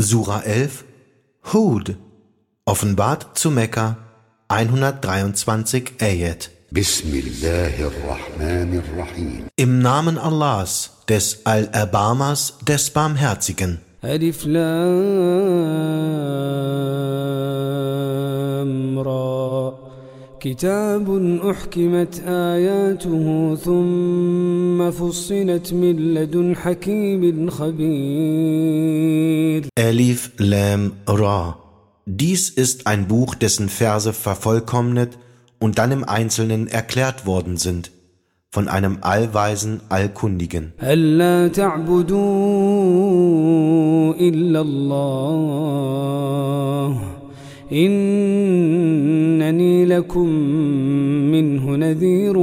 Sura 11, Hud, offenbart zu Mekka, 123 Ayat. Bismillahirrahmanirrahim. Im Namen Allahs, des Allerbarmers, des Barmherzigen. Alif Lam Ra. كتاب أحكمت آياته ثم فصلت من لدن حكيم خبير. Alif Lam Ra. Dies ist ein Buch, dessen Verse vervollkommnet und dann im Einzelnen erklärt worden sind, von einem allweisen, allkundigen. ألا تعبدوا إلا الله إنني لكم منه نذير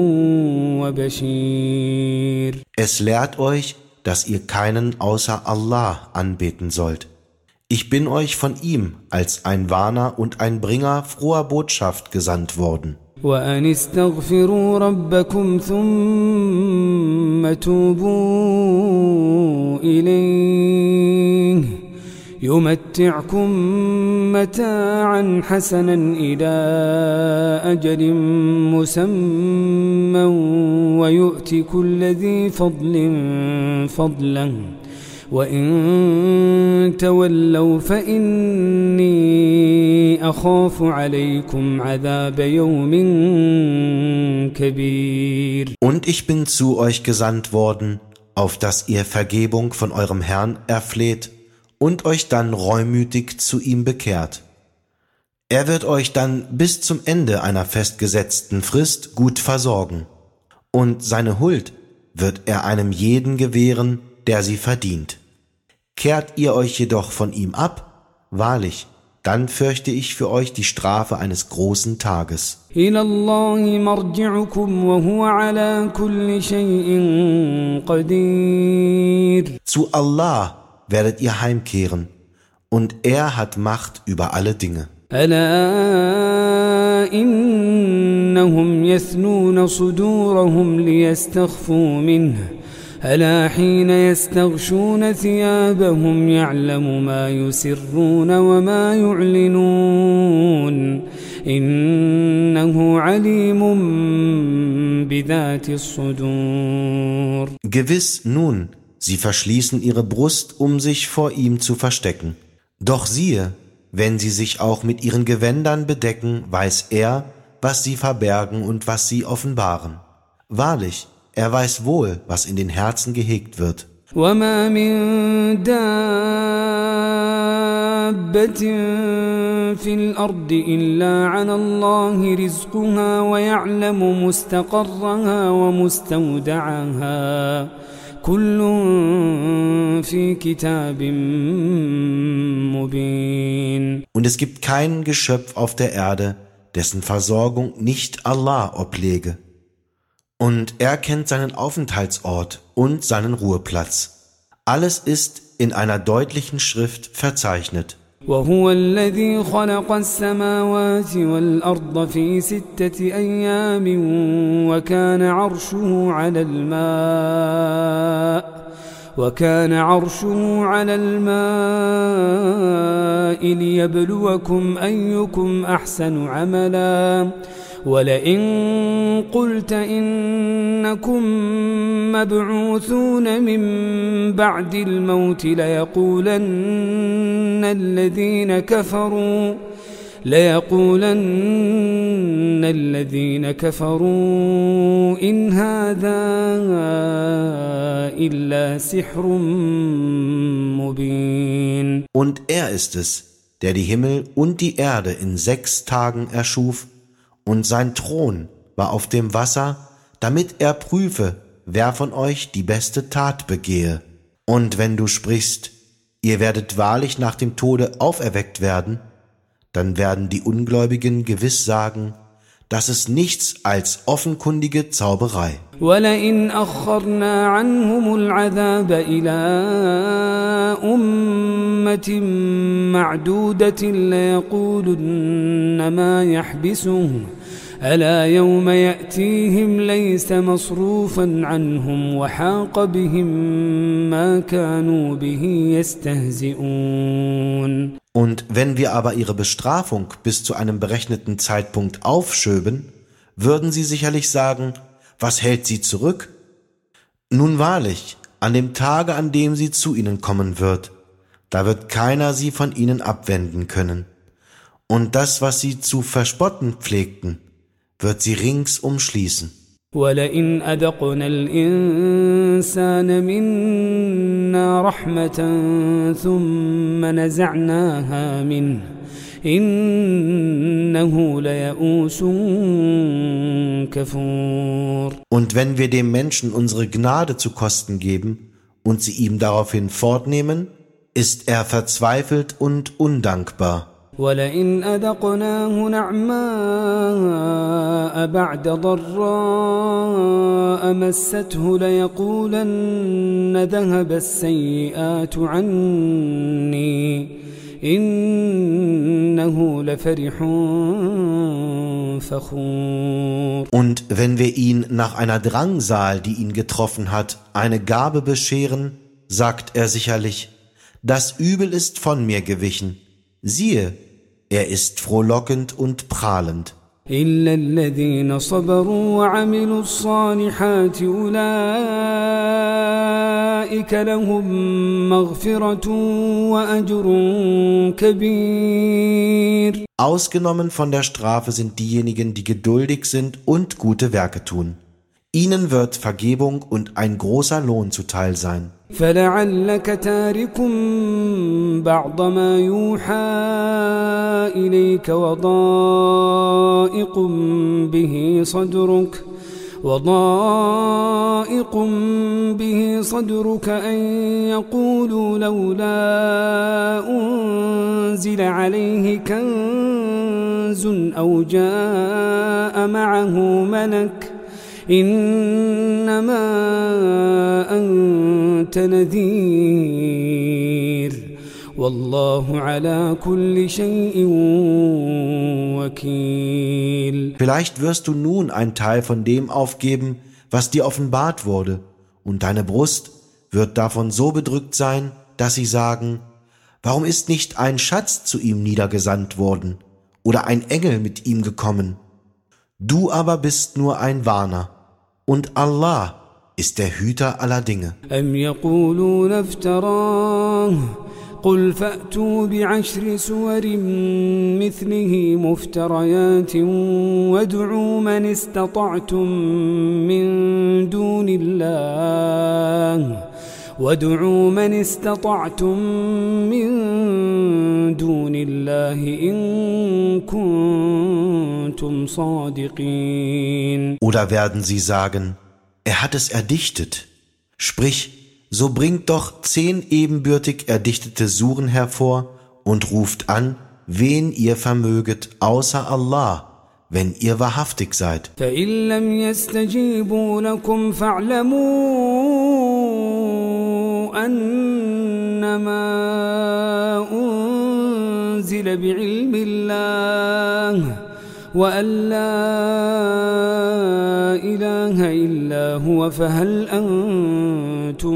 وبشير. Es lehrt euch, dass ihr keinen außer Allah anbeten sollt. Ich bin euch von ihm als ein Warner und ein Bringer froher Botschaft gesandt worden. وأن استغفروا ربكم ثم توبوا إليه يمتعكم متاعا حسنا إلى أجل مسمى ويؤتي كل ذي فضل فضله وإن تولوا فإني أخاف عليكم عذاب يوم كبير. Und ich bin zu euch gesandt worden, auf dass ihr Vergebung von eurem Herrn erfleht und euch dann reumütig zu ihm bekehrt. Er wird euch dann bis zum Ende einer festgesetzten Frist gut versorgen, und seine Huld wird er einem jeden gewähren, der sie verdient. Kehrt ihr euch jedoch von ihm ab, wahrlich, dann fürchte ich für euch die Strafe eines großen Tages. إلى الله مرجعكم وهو على كل شيء قدير. Zu Allah werdet ihr heimkehren, und er hat Macht über alle Dinge. ألا إنهم يثنون صدورهم ليستخفوا منه ألا حين يستغشون ثيابهم يعلم ما يسرون وما يعلنون إنه عليم بذات الصدور. Gewiss nun, sie verschließen ihre Brust, um sich vor ihm zu verstecken. Doch siehe, wenn sie sich auch mit ihren Gewändern bedecken, weiß er, was sie verbergen und was sie offenbaren. Wahrlich, er weiß wohl, was in den Herzen gehegt wird. وما من دابة في الأرض إلا على الله رزقها ويعلم مستقرها ومستودعها كل في كتاب مبين. Und es gibt kein Geschöpf auf der Erde, dessen Versorgung nicht Allah oblege. Und er kennt seinen Aufenthaltsort und seinen Ruheplatz. Alles ist in einer deutlichen Schrift verzeichnet. وهو الذي خلق السماوات والأرض في 6 أيام وكان عرشه على الماء ليبلوكم أيكم أحسن عملا ولئن قلت إنكم مبعوثون من بعد الموت ليقولن الذين كفروا إن هذا إلا سحر مبين. Und er ist es, der die Himmel und die Erde in 6 Tagen erschuf, und sein Thron war auf dem Wasser, damit er prüfe, wer von euch die beste Tat begehe. Und wenn du sprichst, ihr werdet wahrlich nach dem Tode auferweckt werden, dann werden die Ungläubigen gewiss sagen, das ist nichts als offenkundige Zauberei. وَلَئِنْ أَخَّرْنَا عَنْهُمُ الْعَذَابَ إِلَىٰ أُمَّةٍ مَّعْدُودَةٍ لَيَقُولُنَّ مَا يَحْبِسُهُ ألا يوم يأتيهم ليس مصروفا عنهم وحاق بهم ما كانوا به يستهزئون. Und wenn wir aber ihre Bestrafung bis zu einem berechneten Zeitpunkt aufschöben, würden sie sicherlich sagen, was hält sie zurück? Nun wahrlich, an dem Tage, an dem sie zu ihnen kommen wird, da wird keiner sie von ihnen abwenden können. Und das, was sie zu verspotten pflegten, wird sie rings umschließen. وَلَئِنْ أَذَقْنَا الْإِنسَانَ مِنَّا رَحْمَةً ثُمَّ نَزَعْنَاهَا مِنْهُ إِنَّهُ لَيَئُوسٌ كَفُورٌ. Und wenn wir dem Menschen unsere Gnade zu Kosten geben und sie ihm daraufhin fortnehmen, ist er verzweifelt und undankbar. وَلَئِنْ أَذَقْنَاهُ نَعْمَاءَ بَعْدَ ضَرَّاءَ مَسَّتْهُ لَيَقُولَنَّ ذَهَبَ السَّيِّئَاتُ عَنِّي إِنَّهُ لَفَرِحٌ فَخُورٌ. Und wenn wir ihn nach einer Drangsal, die ihn getroffen hat, eine Gabe bescheren, sagt er sicherlich, das Übel ist von mir gewichen. Siehe, er ist frohlockend und prahlend. إِلَّا الَّذِينَ صَبَرُوا وَعَمِلُوا الصَّالِحَاتِ أُولَئِكَ لَهُم مَّغْفِرَةٌ وَأَجْرٌ كَبِيرٌ. Ausgenommen von der Strafe sind diejenigen, die geduldig sind und gute Werke tun. Ihnen wird Vergebung und ein großer Lohn zuteil sein. فَلَعَلَّكَ تَارِكٌ بَعْضَ مَا يُوحَىٰ إِلَيْكَ وَضَائِقٌ بِهِ صَدْرُكَ أَن يَقُولُوا لَوْلَا أُنزِلَ عَلَيْهِ كَنزٌ أَوْ جَاءَ مَعَهُ مَلَكٌ إنما أنت نذير والله على كل شيء وكيل. Vielleicht wirst du nun einen Teil von dem aufgeben, was dir offenbart wurde, und deine Brust wird davon so bedrückt sein, dass sie sagen, warum ist nicht ein Schatz zu ihm niedergesandt worden oder ein Engel mit ihm gekommen? Du aber bist nur ein Warner, und Allah ist der Hüter aller Dinge. أَمْ يَقُولُونَ افْتَرَاهُ قُلْ فَأْتُوا بِعَشْرِ سُوَرٍ مِثْلِهِ مُفْتَرَيَاتٍ وَادْعُوا مَنِ استطعتم من دون الله إن كنتم صادقين. Oder werden sie sagen, er hat es erdichtet. Sprich, so bringt doch 10 ebenbürtig erdichtete Suren hervor und ruft an, wen ihr vermöget, außer Allah, wenn ihr wahrhaftig seid. فَإِن لَّمْ يَسْتَجِيبُوا لَكُمْ فَاعْلَمُوا أَنَّمَا أُنزِلَ بِعِلْمِ اللَّهِ وَأَن لَّا إِلَٰهَ إِلَّا هُوَ فَهَلْ أَنتُم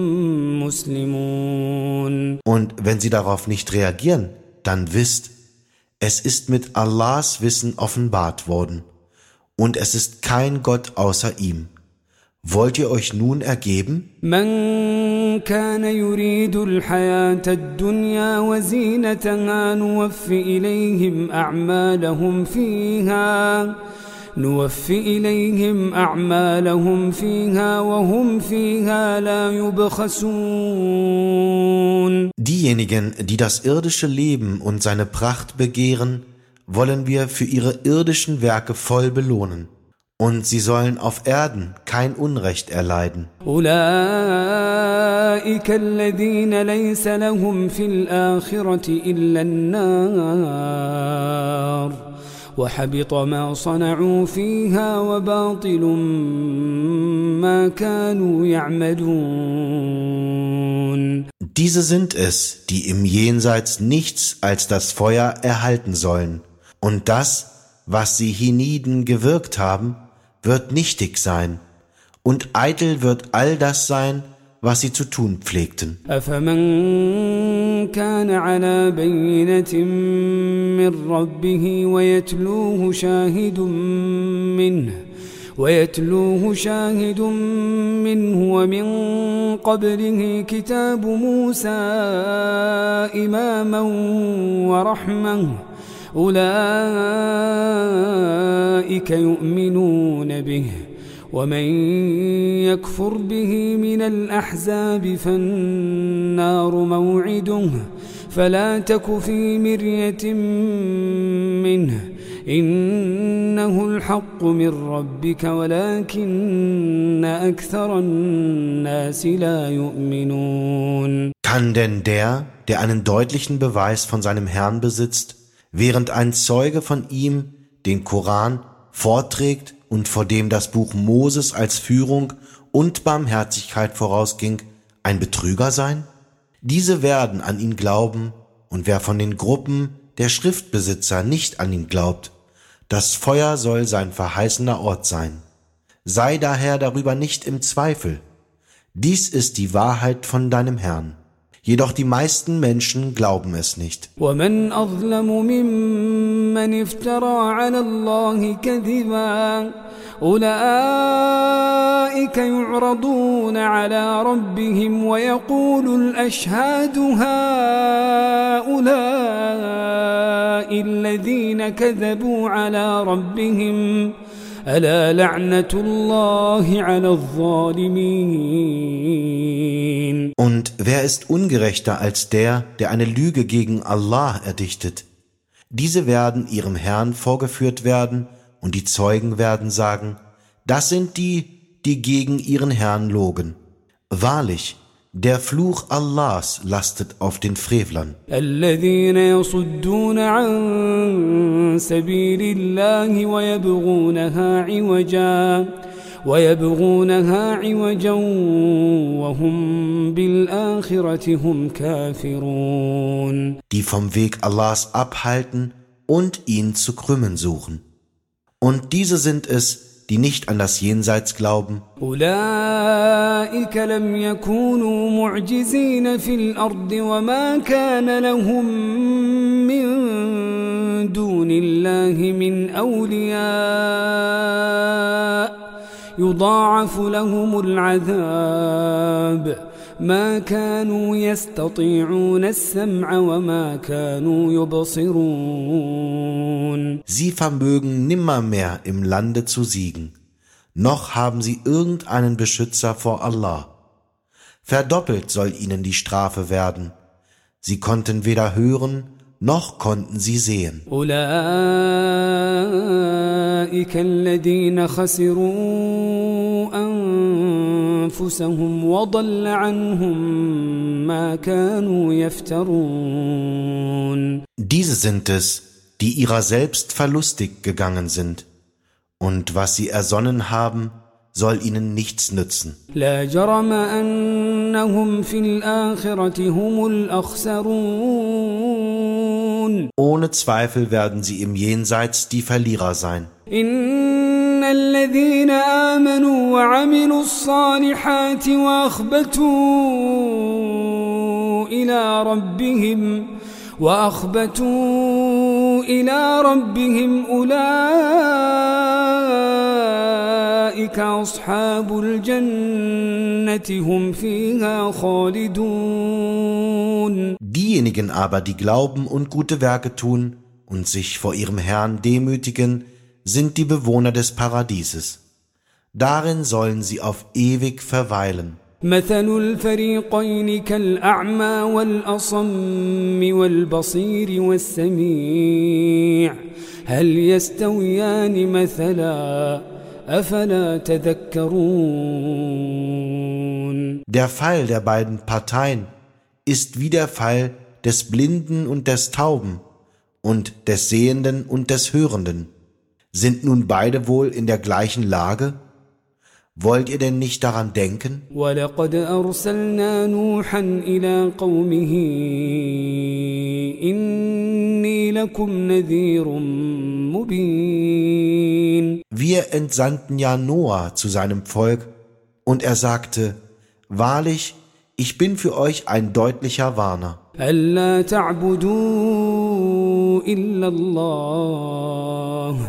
مُّسْلِمُونَ. Und wenn sie darauf nicht reagieren, dann wisst, es ist mit Allahs Wissen offenbart worden, und es ist kein Gott außer ihm. Wollt ihr euch nun ergeben? من كان يريد الحياة الدنيا وزينتها نوفي إليهم أعمالهم فيها وهم فيها لا يبخسون. Diejenigen, die das irdische Leben und seine Pracht begehren, wollen wir für ihre irdischen Werke voll belohnen. Und sie sollen auf Erden kein Unrecht erleiden. أولئك الذين ليس لهم في الآخرة إلا النار وحبط ما صنعوا فيها وباطل ما كانوا يعملون. Diese sind es, die im Jenseits nichts als das Feuer erhalten sollen. Und das, was sie hienieden gewirkt haben, wird nichtig sein, und eitel wird all das sein, was sie zu tun pflegten. أفمن كان على بينة من ربه ويتلوه شاهد منه ومن قبله كتاب موسى إماما ورحمة أولئك يؤمنون به ومن يكفر به من الأحزاب فالنار موعده فلا تك في مرية منه إنه الحق من ربك ولكن أكثر الناس لا يؤمنون. Kann denn der einen deutlichen Beweis von seinem Herrn besitzt, während ein Zeuge von ihm den Koran vorträgt und vor dem das Buch Moses als Führung und Barmherzigkeit vorausging, ein Betrüger sein? Diese werden an ihn glauben, und wer von den Gruppen der Schriftbesitzer nicht an ihn glaubt, das Feuer soll sein verheißener Ort sein. Sei daher darüber nicht im Zweifel. Dies ist die Wahrheit von deinem Herrn. Jedoch die meisten Menschen glauben es nicht. ومن أظلم ممن افترى على الله كذبا أولئك يعرضون على ربهم ويقول الأشهاد هؤلاء الذين كذبوا على ربهم ألا لعنة الله على الظالمين. Und wer ist ungerechter als der eine Lüge gegen Allah erdichtet? Diese werden ihrem Herrn vorgeführt werden, und die Zeugen werden sagen, das sind die gegen ihren Herrn logen. Wahrlich, der Fluch Allahs lastet auf den Frevlern. الذين يصدون عن سبيل الله ويبغونها عوجا وهم بالآخرة هم كافرون. Die vom Weg Allahs abhalten und ihn zu krümmen suchen. Und diese sind es, die nicht an das Jenseits glauben. أولئك لم يكونوا معجزين في الأرض وما كان لهم من دون الله من أولياء يضاعف لهم العذاب ما كانوا يستطيعون السمع وما كانوا يبصرون. Sie vermögen nimmermehr im Lande zu siegen, noch haben sie irgendeinen Beschützer vor Allah. Verdoppelt soll ihnen die Strafe werden. Sie konnten weder hören, noch konnten sie sehen. أولئك الذين خسروا أنفسهم وضل عنهم ما كانوا يفترون. Diese sind es, die ihrer selbst verlustig gegangen sind, und was sie ersonnen haben, soll ihnen nichts nützen. لا جرم أنهم في الآخرة هم الأخسرون. Ohne Zweifel werden sie im Jenseits die Verlierer sein. إن الذين آمنوا وعملوا الصالحات وأخبتوا إلى ربهم أولئك أصحاب الجنة هم فيها خالدون. Diejenigen aber, die glauben und gute Werke tun und sich vor ihrem Herrn demütigen, sind die Bewohner des Paradieses. Darin sollen sie auf ewig verweilen. مثل الفريقين كالأعمى والأصم والبصير والسميع هل يستويان مثلا أفلا تذكرون. Der Fall der beiden Parteien ist wie der Fall des Blinden und des Tauben und des Sehenden und des Hörenden. Sind nun beide wohl in der gleichen Lage? Wollt ihr denn nicht daran denken? وَلَقَدْ أَرْسَلْنَا نُوحًا إِلَى قَوْمِهِ إِنِّي لَكُمْ نَذِيرٌ مبين. Wir entsandten ja Noah zu seinem Volk, und er sagte: Wahrlich, ich bin für euch ein deutlicher Warner. ألا تعبدوا إلا الله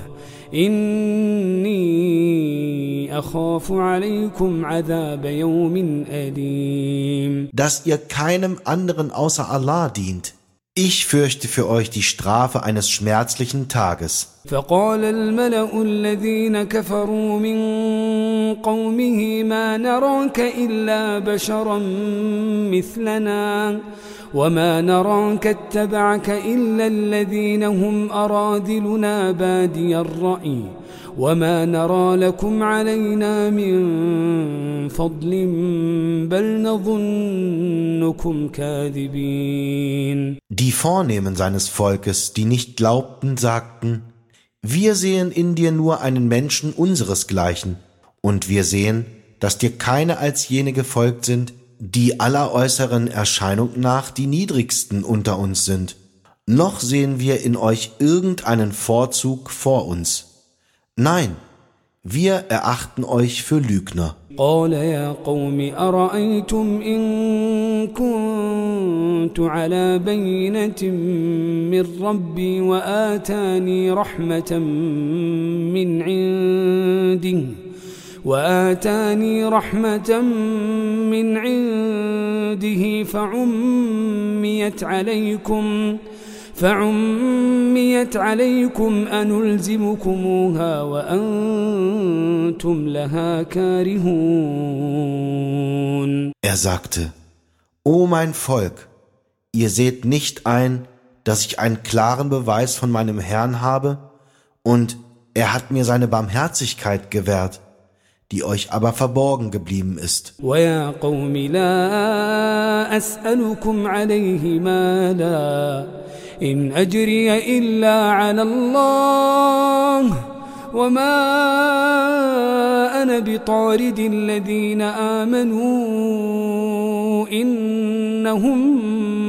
إني أخاف عليكم عذاب يوم أليم. Dass ihr keinem anderen außer Allah dient. Ich fürchte für euch die Strafe eines schmerzlichen Tages. فقال الملأ الذين كفروا من قومه ما نراك إلا بشرا مثلنا وما نراك اتبعك إلا الذين هم أراذلنا بادي الرأي وما نرى لكم علينا من فضل بل نظنكم كاذبين. Die Vornehmen seines Volkes, die nicht glaubten, sagten: Wir sehen in dir nur einen Menschen unseresgleichen, und wir sehen, dass dir keine als jene gefolgt sind, die aller äußeren Erscheinung nach die niedrigsten unter uns sind. Noch sehen wir in euch irgendeinen Vorzug vor uns. Nein, wir erachten euch für Lügner. قال يا قوم أرأيتم إن كنت على بينة من ربي وآتاني رحمة من عنده فعميت عليكم أنلزمكموها وأنتم لها كارهون. Er sagte: O mein Volk, ihr seht nicht ein, dass ich einen klaren Beweis von meinem Herrn habe, und er hat mir seine Barmherzigkeit gewährt, die euch aber verborgen geblieben ist. وَيَا قَوْمِ لَا أَسْأَلُكُمْ عَلَيْهِ مَالًا إِنْ أَجْرِيَ إِلَّا عَلَى اللَّهِ وَمَا أَنَا بِطَارِدِ الَّذِينَ آمَنُوا إِنَّهُمْ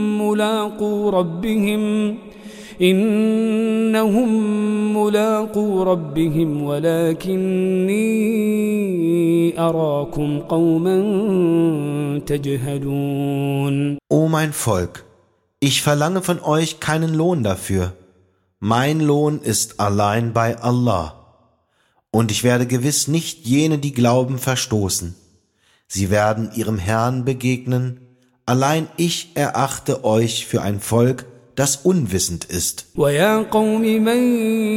ملاقو ربهم ولكني أراكم قوما تجهلون. O mein Volk, ich verlange von euch keinen Lohn dafür. Mein Lohn ist allein bei Allah. Und ich werde gewiss nicht jene, die glauben, verstoßen. Sie werden ihrem Herrn begegnen. Allein ich erachte euch für ein Volk, das unwissend ist. وَيَا قَوْمِ مَنْ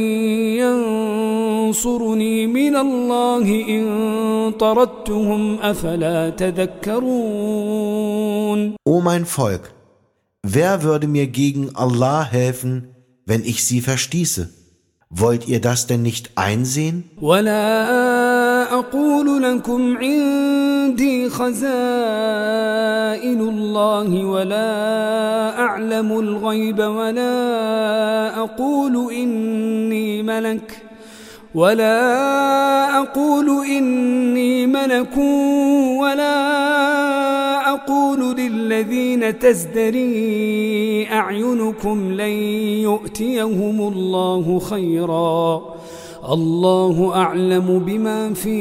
يَنْصُرُنِي مِنَ اللَّهِ إِنْ طَرَدتُّهُمْ أَفَلَا تَذَكَّرُونَ. O mein Volk, wer würde mir gegen Allah helfen, wenn ich sie verstieße? Wollt ihr das denn nicht einsehen? وَلَا أَقُولُ لَكُمْ عِنْدِي خَزَائِنُ اللَّهِ وَلَا أَعْلَمُ الْغَيْبَ وَلَا أَقُولُ إِنِّي مَلَكٌ وَلَا أَقُولُ لِلَّذِينَ تَزْدَرِي أَعْيُنُكُمْ لَنْ يُؤْتِيَهُمُ اللَّهُ خَيْرًا الله أعلم بما في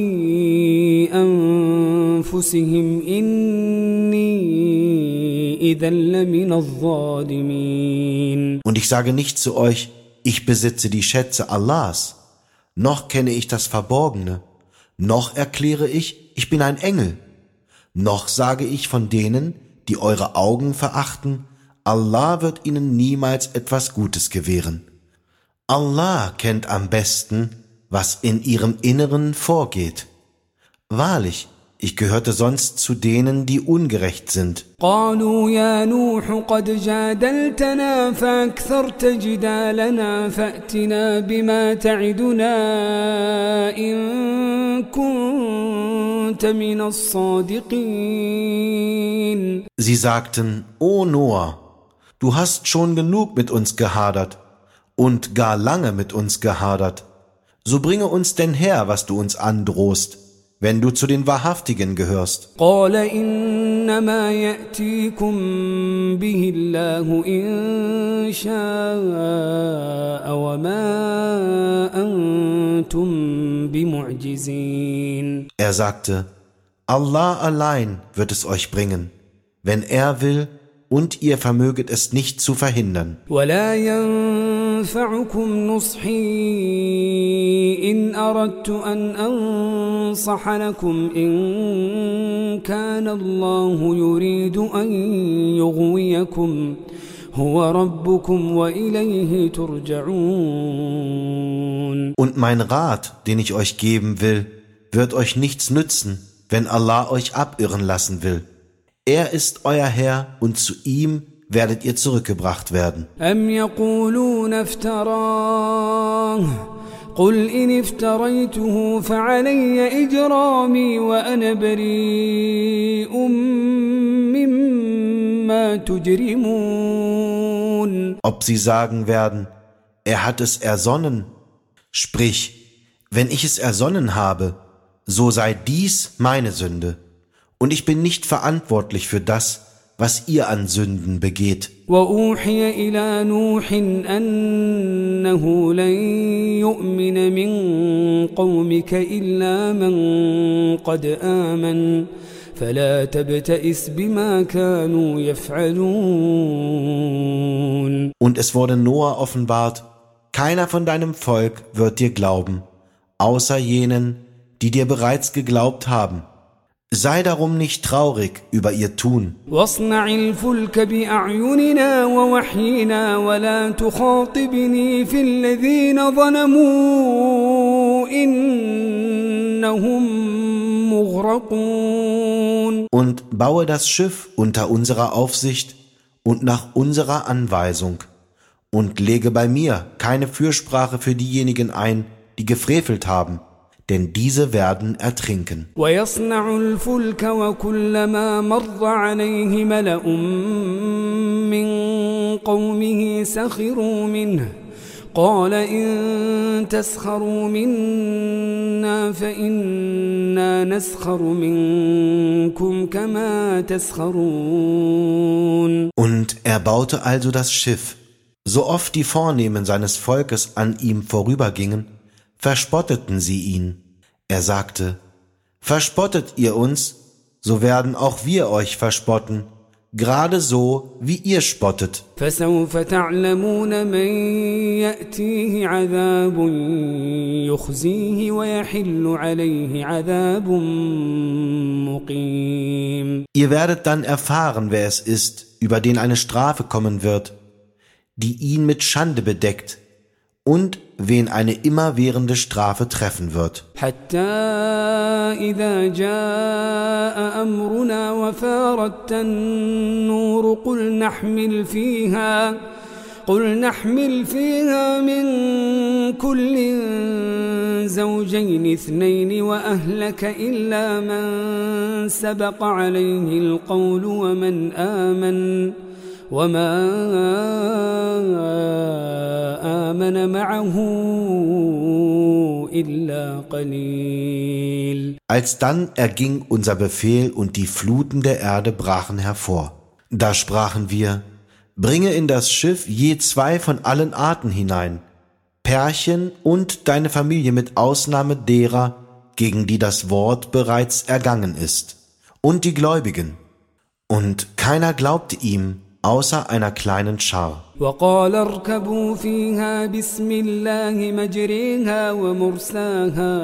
أنفسهم إني إذا لمن الظالمين. Und ich sage nicht zu euch: Ich besitze die Schätze Allahs, noch kenne ich das Verborgene, noch erkläre ich, ich bin ein Engel, noch sage ich von denen, die eure Augen verachten, Allah wird ihnen niemals etwas Gutes gewähren. Allah kennt am besten, was in ihrem Inneren vorgeht. Wahrlich, ich gehörte sonst zu denen, die ungerecht sind. قالوا يا نوح قد جادلتنا فأكثرت جدالنا فأتنا بما تعدنا إن كنت من الصادقين. Sie sagten: O Noah, du hast schon genug mit uns gehadert und gar lange mit uns gehadert. So bringe uns denn her, was du uns androhst, wenn du zu den Wahrhaftigen gehörst. قال إنما يأتيكم به الله إن شاء وما أنتم بمعجزين. Er sagte, Allah allein wird es euch bringen, wenn er will, und ihr vermöget es nicht zu verhindern. ولا ينفعكم نصحي إن أردت أن أنصح لكم إن كان الله يريد أن يغويكم هو ربكم وإليه ترجعون. Und mein Rat, den ich euch geben will, wird euch nichts nützen, wenn Allah euch abirren lassen will. Er ist euer Herr und zu ihm werdet ihr zurückgebracht werden. أم يقولون افتراه قل إن افتريته فعلي إجرامي وأنا بريء مما تجرمون. Ob sie sagen werden, er hat es ersonnen, sprich, wenn ich es ersonnen habe, so sei dies meine Sünde. Und ich bin nicht verantwortlich für das, was ihr an Sünden begeht. وأوحي إلى نوح أنه لن يؤمن من قومك إلا من قد آمن فلا تبتئس بما كانوا يفعلون. Und es wurde Noah offenbart, keiner von deinem Volk wird dir glauben, außer jenen, die dir bereits geglaubt haben. Sei darum nicht traurig über ihr Tun. واصنع الفلك بأعيننا ووحينا ولا تخاطبني في الذين ظلموا إنهم مغرقون. Und baue das Schiff unter unserer Aufsicht und nach unserer Anweisung. Und lege bei mir keine Fürsprache für diejenigen ein, die gefrevelt haben, denn diese werden ertrinken. ويصنع الفلك وكلما مر عليه ملأ من قومه سخروا منه قال إن تسخروا منا فإنا نسخر منكم كما تسخرون. Und er baute also das Schiff. So oft die Vornehmen seines Volkes an ihm vorübergingen, verspotteten sie ihn. Er sagte, verspottet ihr uns, so werden auch wir euch verspotten, gerade so, wie ihr spottet. فسوف تعلمون من يأتيه عذاب يخزيه ويحل عليه عذاب مقيم. Ihr werdet dann erfahren, wer es ist, über den eine Strafe kommen wird, die ihn mit Schande bedeckt, und wen eine immerwährende Strafe treffen wird. حتى إذا جاء أمرنا وفارت النور قل نحمل فيها من كل زوجين اثنين وأهلك إلا من سبق عليه القول وما آمن معه إلا قليل. Alsdann erging unser Befehl und die Fluten der Erde brachen hervor. Da sprachen wir, bringe in das Schiff je 2 von allen Arten hinein, Pärchen und deine Familie mit Ausnahme derer, gegen die das Wort bereits ergangen ist, und die Gläubigen. Und keiner glaubte ihm, außer einer kleinen Schar. وقال اركبوا فيها بسم الله مجريها ومرساها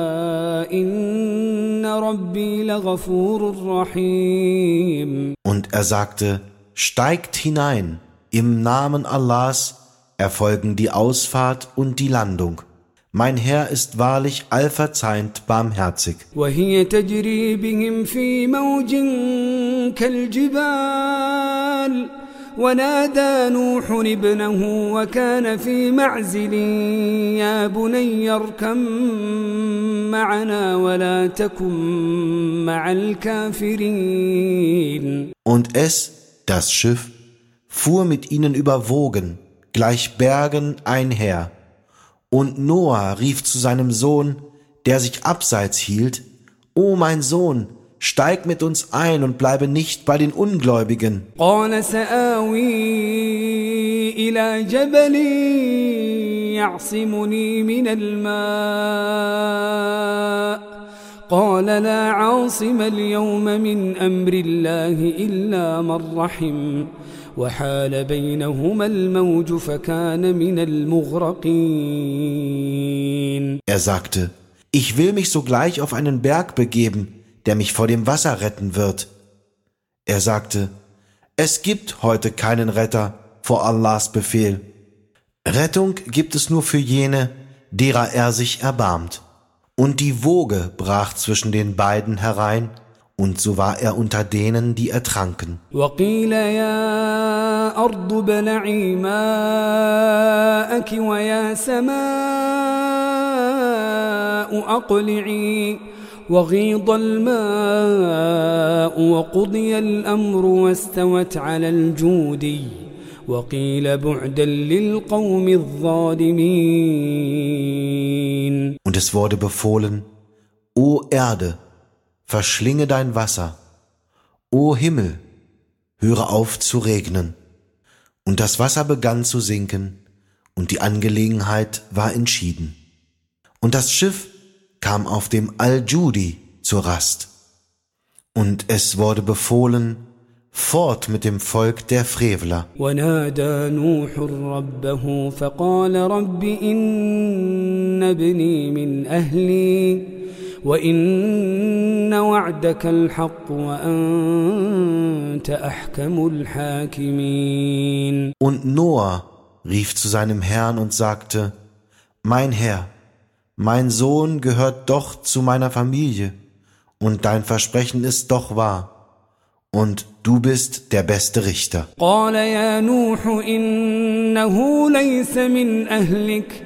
إن ربي لغفور رحيم. Und er sagte, steigt hinein, im Namen Allahs erfolgen die Ausfahrt und die Landung. Mein Herr ist wahrlich allverzeihend barmherzig. وهي تجري بهم في موج كالجبال ونادى نوح ابنه وكان في معزل يا بني اركب معنا ولا تكن مع الكافرين. Und es, das Schiff, fuhr mit ihnen über Wogen, gleich Bergen einher. Und Noah rief zu seinem Sohn, der sich abseits hielt, O mein Sohn, steig mit uns ein und bleibe nicht bei den Ungläubigen. قال سآوي إلى جبل يعصمني من الماء قال لا عاصم اليوم من أمر الله إلا من رحم وحال بينهما الموج فكان من المغرقين. Er sagte, ich will mich sogleich auf einen Berg begeben, der mich vor dem Wasser retten wird. Er sagte, es gibt heute keinen Retter vor Allahs Befehl. Rettung gibt es nur für jene, derer er sich erbarmt. Und die Woge brach zwischen den beiden herein, und so war er unter denen, die ertranken. وقيل يا أرض ابلعي ماءك ويا سماء أقلعي وغيض الماء وقضي الأمر واستوت على الجودي وقيل بعدا للقوم الظالمين. Und es wurde befohlen, O Erde, verschlinge dein Wasser, O Himmel, höre auf zu regnen. Und das Wasser begann zu sinken, und die Angelegenheit war entschieden. Und das Schiff kam auf dem Al-Judi zur Rast. Und es wurde befohlen, fort mit dem Volk der Frevler. ونادى نوح ربه فقال رب إن ابني من أهلي وإن وعدك الحق وأنت أحكم الحاكمين. Und Noah rief zu seinem Herrn und sagte, mein Herr, mein Sohn gehört doch zu meiner Familie, und dein Versprechen ist doch wahr, und du bist der beste Richter. قال يا نوح إنه ليس من أهلك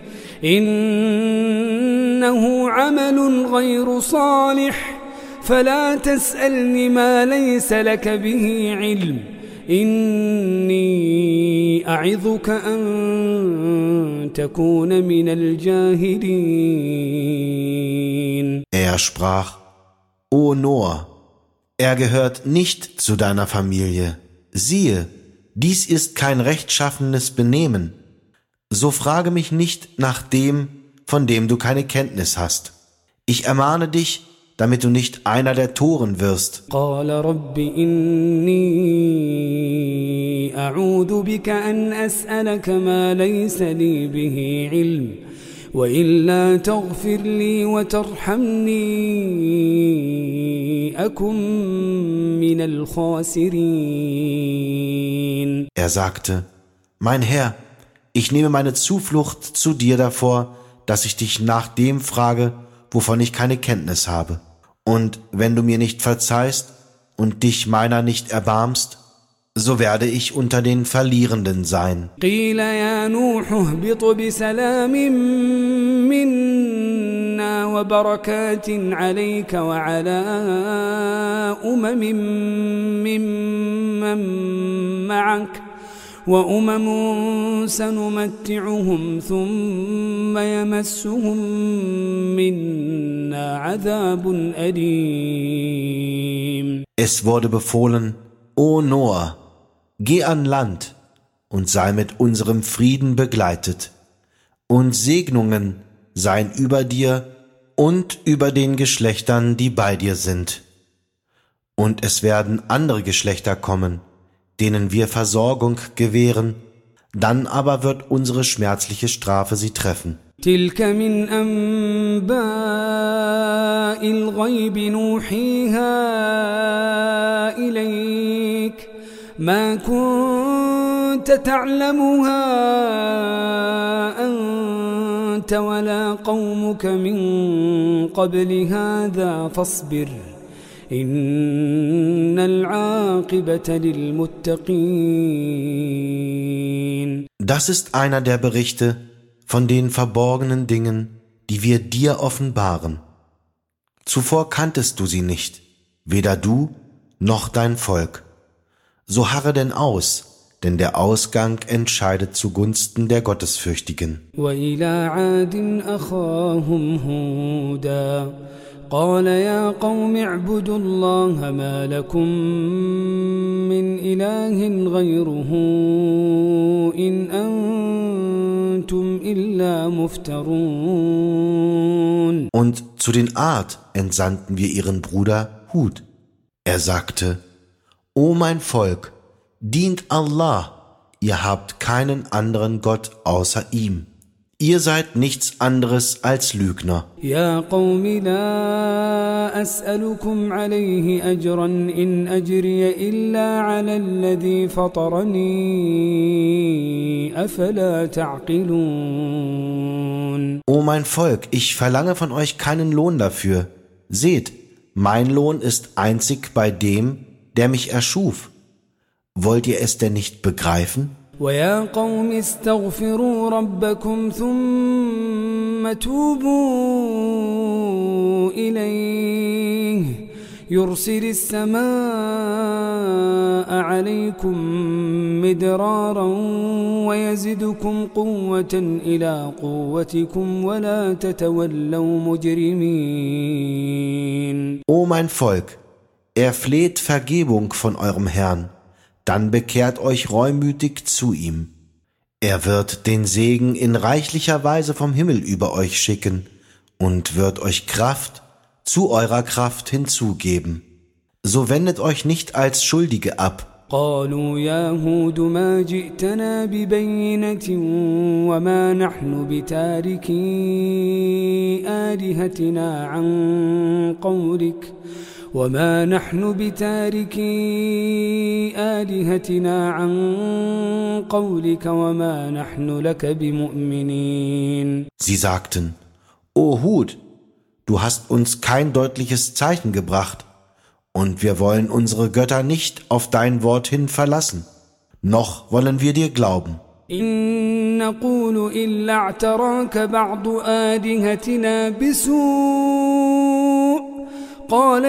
إنه عمل غير صالح فلا تسألني ما ليس لك به علم إني أعظك أن تكون من الجاهلين. Er sprach, O Noah, er gehört nicht zu deiner Familie. Siehe, dies ist kein rechtschaffenes Benehmen. So frage mich nicht nach dem, von dem du keine Kenntnis hast. Ich ermahne dich, damit du nicht einer der Toren wirst. قال رب إني أعوذ بك أن أسألك ما ليس لي به علم وإلا تغفر لي وترحمني أكن من الخاسرين. Er sagte, mein Herr, ich nehme meine Zuflucht zu dir davor, dass ich dich nach dem frage, wovon ich keine Kenntnis habe. Und wenn du mir nicht verzeihst und dich meiner nicht erbarmst, so werde ich unter den Verlierenden sein. قيل يا نوح اهبط بسلام منا وبركات عليك وعلى ممن معك وأمم سنمتعهم ثم يمسهم منا عذاب أليم. Es wurde befohlen, O Noah, geh an Land und sei mit unserem Frieden begleitet, und Segnungen seien über dir und über den Geschlechtern, die bei dir sind. Und es werden andere Geschlechter kommen, denen wir Versorgung gewähren, dann aber wird unsere schmerzliche Strafe sie treffen. تلك من أنباء الغيب نوحيها إليك ما كنت تعلمها أنت ولا قومك من قبل هذا فاصبر إن العاقبة للمتقين. Das ist einer der Berichte von den verborgenen Dingen, die wir dir offenbaren. Zuvor kanntest du sie nicht, weder du noch dein Volk. So harre denn aus, denn der Ausgang entscheidet zugunsten der Gottesfürchtigen. وإلى عاد أخاهم هودا قال يا قوم اعبدوا الله ما لكم من إله غيره إن أنتم إلا مفترون. Und zu den Ad entsandten wir ihren Bruder Hud. Er sagte: O mein Volk, dient Allah, ihr habt keinen anderen Gott außer ihm. Ihr seid nichts anderes als Lügner. يا قوم لا أسألكم عليه أجرا إن أجري إلا على الذي فطرني أفلا تعقلون. O mein Volk, ich verlange von euch keinen Lohn dafür. Seht, mein Lohn ist einzig bei dem, der mich erschuf. Wollt ihr es denn nicht begreifen? ويا قوم استغفروا ربكم ثم توبوا إليه يرسل السماء عليكم مدرارا ويزدكم قوة إلى قوتكم ولا تتولوا مجرمين. O mein Volk, erfleht Vergebung von eurem Herrn. Dann bekehrt euch reumütig zu ihm. Er wird den Segen in reichlicher Weise vom Himmel über euch schicken und wird euch Kraft zu eurer Kraft hinzugeben. So wendet euch nicht als Schuldige ab. قالوا يا هود ما جئتنا ببينة وما نحن بتاركي آلهتنا عن قولك وما نحن بتاركي آلهتنا عن قولك وما نحن لك بمؤمنين. Sie sagten: O Hud, du hast uns kein deutliches Zeichen gebracht, und wir wollen unsere Götter nicht auf dein Wort hin verlassen, noch wollen wir dir glauben. إن نقول إلا اعتراك بعض آلهتنا بسوء قال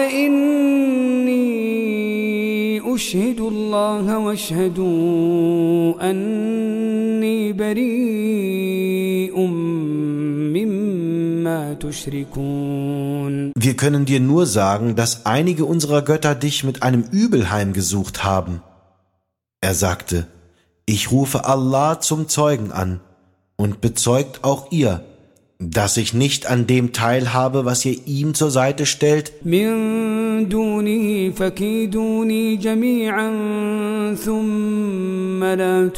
إني أشهد الله واشهدوا أني بريء مما تشركون. Wir können dir nur sagen, dass einige unserer Götter dich mit einem Übel heimgesucht haben. Er sagte: Ich rufe Allah zum Zeugen an und bezeugt auch ihr, dass ich nicht an dem teilhabe, was ihr ihm zur Seite stellt. من دونه فكيدوني جميعا ثم لا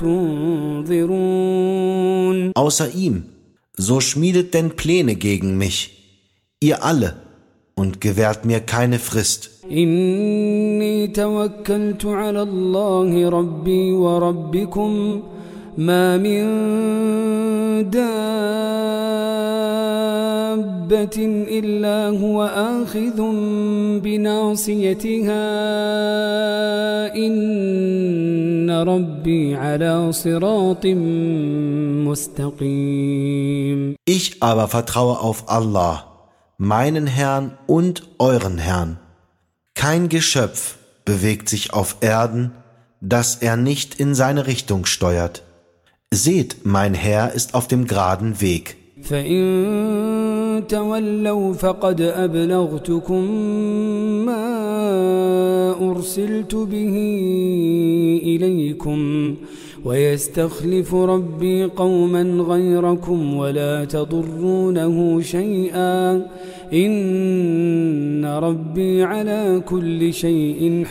تنظرون. Außer ihm, so schmiedet denn Pläne gegen mich, ihr alle, und gewährt mir keine Frist. إني توكلت على الله ربي وربكم ما من دابة إلا هو آخذ بناصيتها إن ربي على صراط مستقيم. Ich aber vertraue auf Allah, meinen Herrn und euren Herrn. Kein Geschöpf bewegt sich auf Erden, dass er nicht in seine Richtung steuert. Seht, mein Herr ist auf dem geraden Weg. فإن تولوا فقد أبلغتكم ما أرسلت به إليكم ويستخلف ربي قوما غيركم ولا تضرونه شيئا إن ربي على كل شيء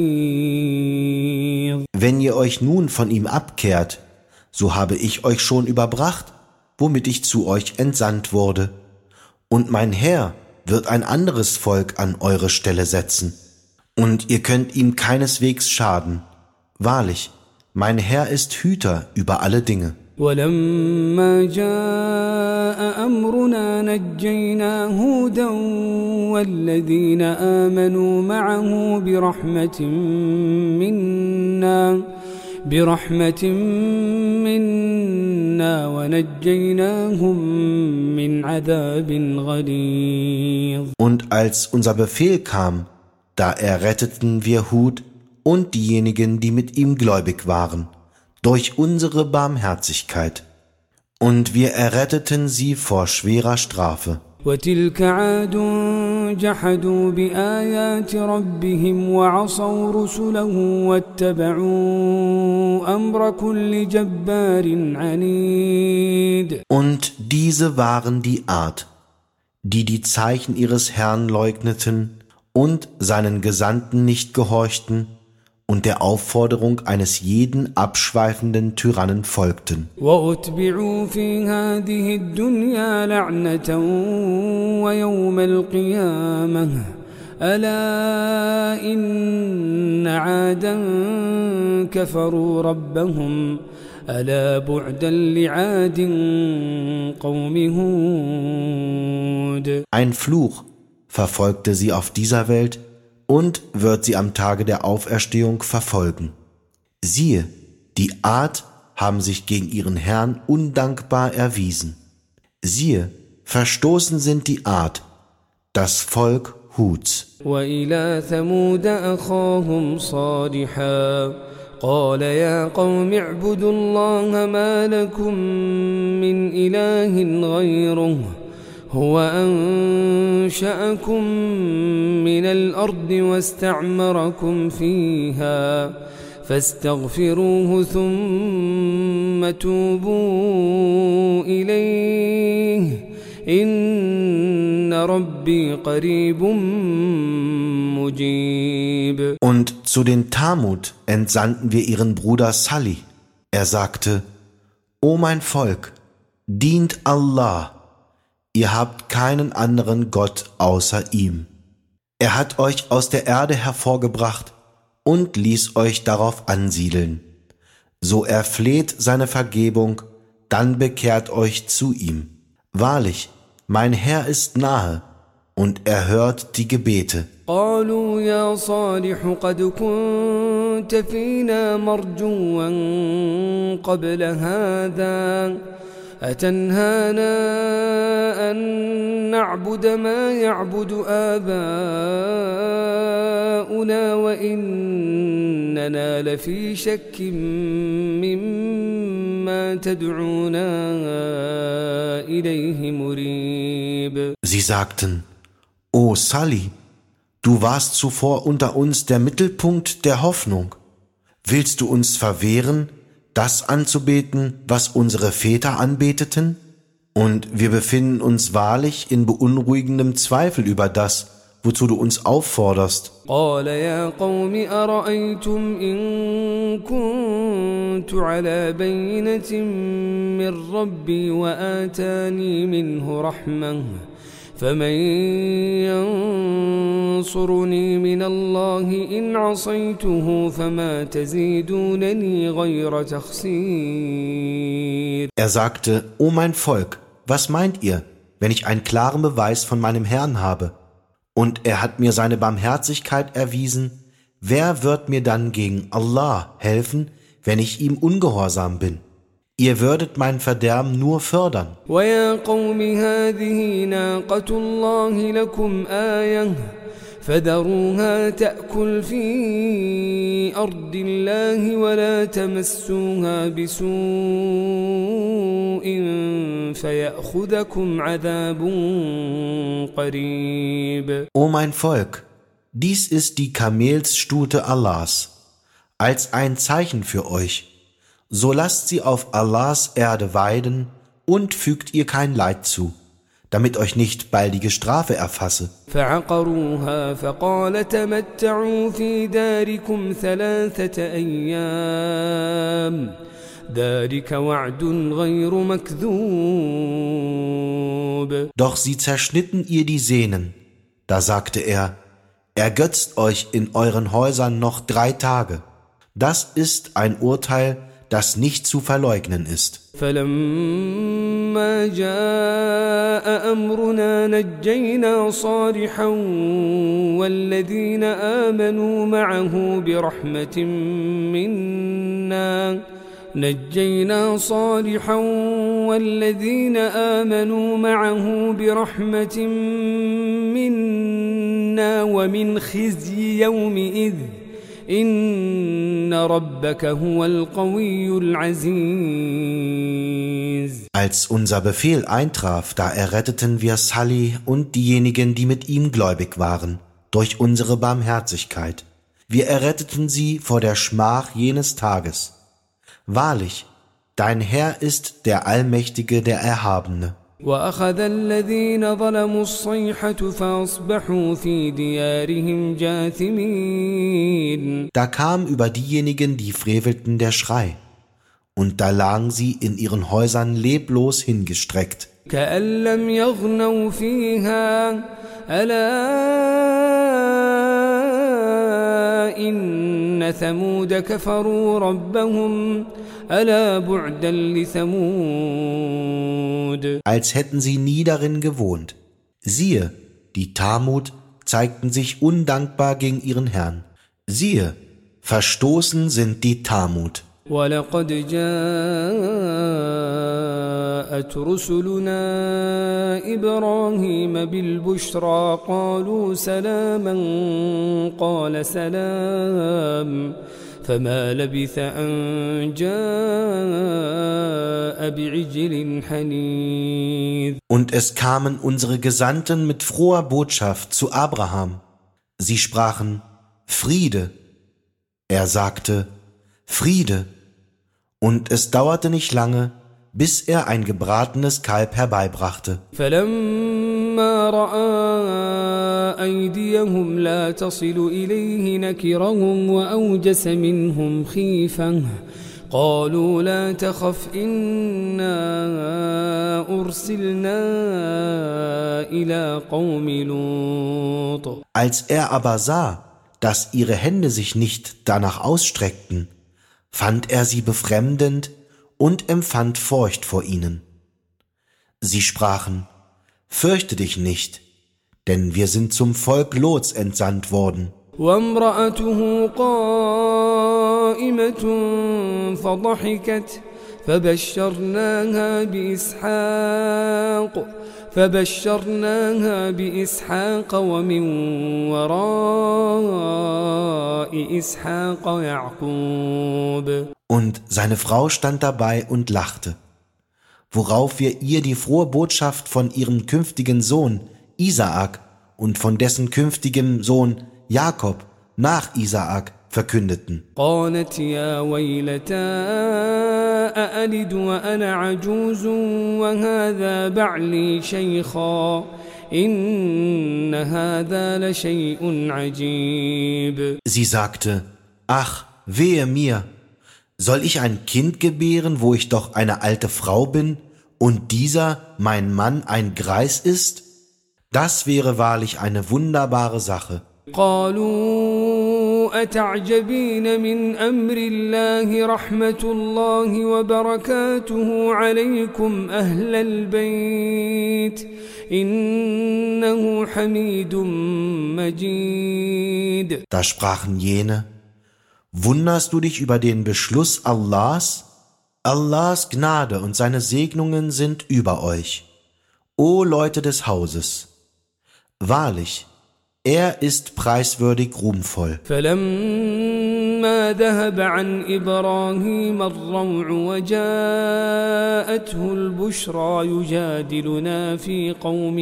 حفيظ. Wenn ihr euch nun von ihm abkehrt, so habe ich euch schon überbracht, womit ich zu euch entsandt wurde. Und mein Herr wird ein anderes Volk an eure Stelle setzen. Und ihr könnt ihm keineswegs schaden. Wahrlich, mein Herr ist Hüter über alle Dinge. ولما جاء أمرنا نجينا هودا والذين آمنوا معه برحمة منا ونجيناهم من عذاب غليظ. Und als unser Befehl kam, da erretteten wir Hud und diejenigen, die mit ihm gläubig waren, durch unsere Barmherzigkeit. Und wir erretteten sie vor schwerer Strafe. وتلك عاد جحدوا بآيات ربهم وعصوا رسله واتبعوا أمر كل جبار عنيد. Und diese waren die Art, die die Zeichen ihres Herrn leugneten und seinen Gesandten nicht gehorchten und der Aufforderung eines jeden abschweifenden Tyrannen folgten. وَأُتْبِعُوا فِي هَذِهِ الدُّنْيَا لَعْنَةً وَيَوْمَ الْقِيَامَةِ أَلَا إِنَّ عَادًا كَفَرُوا رَبَّهُمْ أَلَا بُعْدًا لِعَادٍ قَوْمِ هُودٍ. Ein Fluch verfolgte sie auf dieser Welt und wird sie am Tage der Auferstehung verfolgen. Siehe, die Art haben sich gegen ihren Herrn undankbar erwiesen. Siehe, verstoßen sind die Art, das Volk Huds. وإلى ثمود أخاهم صالحا قال يا قوم اعبدوا الله ما لكم من إله غيره هو أنشأكم من الأرض واستعمركم فيها فاستغفروه ثم توبوا إليه إن ربي قريب مجيب. Und zu den Thamud entsandten wir ihren Bruder Salih. Er sagte: O mein Volk, dient Allah. Ihr habt keinen anderen Gott außer ihm. Er hat euch aus der Erde hervorgebracht und ließ euch darauf ansiedeln. So erfleht seine Vergebung, dann bekehrt euch zu ihm. Wahrlich, mein Herr ist nahe und er hört die Gebete. قالوا يا صالح قد كنت فينا مرجوا قبل هذا أتنهانا أن نعبد ما يعبد آباؤنا وإننا لفي شك مما تدعونا إليه مريب. Sie sagten: O Salih, du warst zuvor unter uns der Mittelpunkt der Hoffnung. Willst du uns verwehren, das anzubeten, was unsere Väter anbeteten? Und wir befinden uns wahrlich in beunruhigendem Zweifel über das, wozu du uns aufforderst. قال يا قوم أرأيتم إن كنت على بينة من ربي وآتاني منه رحمة فمن ينصرني من الله إن عصيته فما تزيدونني غير تخسير. Er sagte: O mein Volk, was meint ihr, wenn ich einen klaren Beweis von meinem Herrn habe? Und er hat mir seine Barmherzigkeit erwiesen. Wer wird mir dann gegen Allah helfen, wenn ich ihm ungehorsam bin? Ihr würdet mein Verderben nur fördern. وَيَا قَوْمِ هَذِهِ نَاقَةُ اللَّهِ لَكُمْ آيَةً فَذَرُوهَا تَأْكُلْ فِي أَرْضِ اللَّهِ وَلَا تَمَسُّوهَا بِسُوءٍ فَيَأْخُذَكُمْ عَذَابٌ قَرِيبٌ. O mein Volk, dies ist die Kamelsstute Allahs, als ein Zeichen für euch. So lasst sie auf Allahs Erde weiden und fügt ihr kein Leid zu, damit euch nicht baldige Strafe erfasse. فعقروها فقال تمتعوا في داركم 3 أيام ذلك وعد غير مكذوب. Doch sie zerschnitten ihr die Sehnen. Da sagte er: Ergötzt euch in euren Häusern noch 3 Tage. Das ist ein Urteil, das nicht zu verleugnen ist. فلما جاء أمرنا نجينا صالحا والذين آمنوا معه برحمة منا ومن خزي يومئذ إن ربك هو القوي العزيز. Als unser Befehl eintraf, da erretteten wir Salih und diejenigen, die mit ihm gläubig waren, durch unsere Barmherzigkeit. Wir erretteten sie vor der Schmach jenes Tages. Wahrlich, dein Herr ist der Allmächtige, der Erhabene. وأخذ الذين ظلموا الصيحة فأصبحوا في ديارهم جاثمين. Da kam über diejenigen, die frevelten, der Schrei, und da lagen sie in ihren Häusern leblos hingestreckt. كأن لم يغنوا فيها ألا إن ثمود كفروا ربهم ألا بعدا لثمود. Als hätten sie nie darin gewohnt. Siehe, die Thamud zeigten sich undankbar gegen ihren Herrn. Siehe, verstoßen sind die Thamud. ولقد جاءت رسلنا إبراهيم بالبشرى قالوا سلاما قال سلام فما لبث أن جاء بعجل حنيذ. Und es kamen unsere Gesandten mit froher Botschaft zu Abraham. Sie sprachen, Friede. Er sagte, Friede. Und es dauerte nicht lange, bis er ein gebratenes Kalb herbeibrachte. فلما رأى أيديهم لا تصل إليه نكرهم وأوجس منهم خيفة قالوا لا تخف إنا أرسلنا إلى قوم لوط. Als er aber sah, dass ihre Hände sich nicht danach ausstreckten, fand er sie befremdend und empfand Furcht vor ihnen. Sie sprachen, Fürchte dich nicht, denn wir sind zum Volk Lots entsandt worden. وامرأته قائمة فضحكت فبشرناها بإسحاق ومن وراء إسحاق يعقوب. Und seine Frau stand dabei und lachte, worauf wir ihr die frohe Botschaft von ihrem künftigen Sohn Isaak und von dessen künftigem Sohn Jakob nach Isaak verkündeten. قالت يا ويلتى أألد وأنا عجوز وهذا بعلي شيخا إن هذا لشيء عجيب. Sie sagte, ach, wehe mir, soll ich ein Kind gebären, wo ich doch eine alte Frau bin und dieser, mein Mann, ein Greis ist? Das wäre wahrlich eine wunderbare Sache. قالوا أتعجبين من أمر الله رحمة الله وبركاته عليكم أهل البيت إنه حميد مجيد. Da sprachen jene, wunderst du dich über den Beschluss Allahs? Allahs Gnade und seine Segnungen sind über euch, o Leute des Hauses. Wahrlich, er ist preiswürdig ruhmvoll. فلما ذهب عن إبراهيم الروع وجاءته البشرى يجادلنا في قوم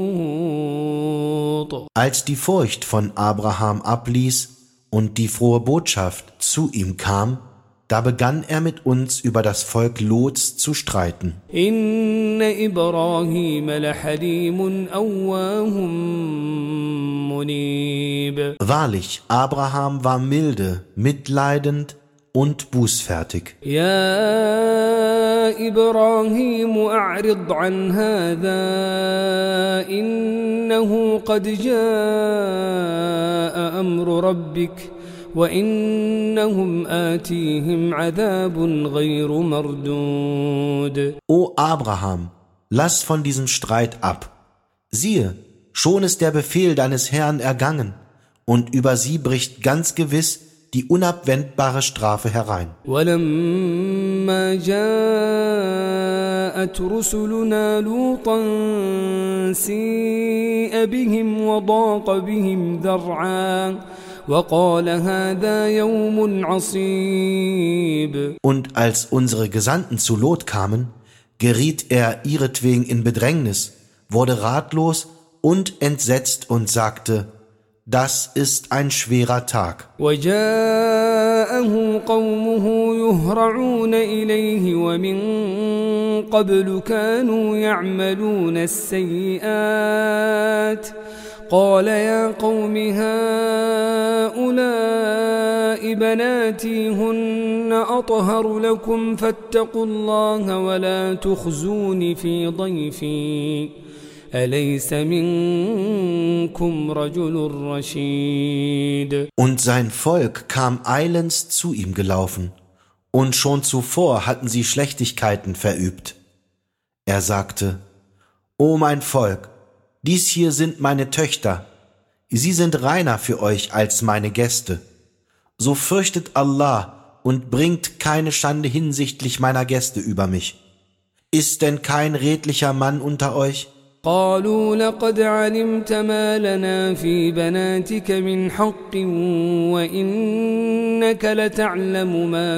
لوط. Als die Furcht von Abraham abließ und die frohe Botschaft zu ihm kam, da begann er mit uns über das Volk Lots zu streiten. إن إبراهيم لحليم أواه منيب. Wahrlich, Abraham war milde, mitleidend und bußfertig. يا إبراهيم أعرض عن هذا إنه قد جاء أمر ربك وإنهم آتيهم عذاب غير مردود. O Abraham, lass von diesem Streit ab. Siehe, schon ist der Befehl deines Herrn ergangen, und über sie bricht ganz gewiss die unabwendbare Strafe herein. ولما جاءت رسلنا لوطا سيء بهم وضاق بهم ذرعا وقال هذا يوم عصيب. Und als unsere Gesandten zu Lot kamen, geriet er ihretwegen in Bedrängnis, wurde ratlos und entsetzt und sagte: Das ist ein schwerer Tag. وجاءه قومه يهرعون إليه ومن قبل كانوا يعملون السيئات قال يا قوم هؤلاء بناتي هن أطهر لكم فاتقوا الله ولا تخزوني في ضيفي أليس منكم رجل رشيد. Und sein Volk kam eilends zu ihm gelaufen, und schon zuvor hatten sie Schlechtigkeiten verübt. Er sagte: O mein Volk, dies hier sind meine Töchter, sie sind reiner für euch als meine Gäste. So fürchtet Allah und bringt keine Schande hinsichtlich meiner Gäste über mich. Ist denn kein redlicher Mann unter euch? قالوا لقد علمت ما لنا في بناتك من حق وإنك لتعلم ما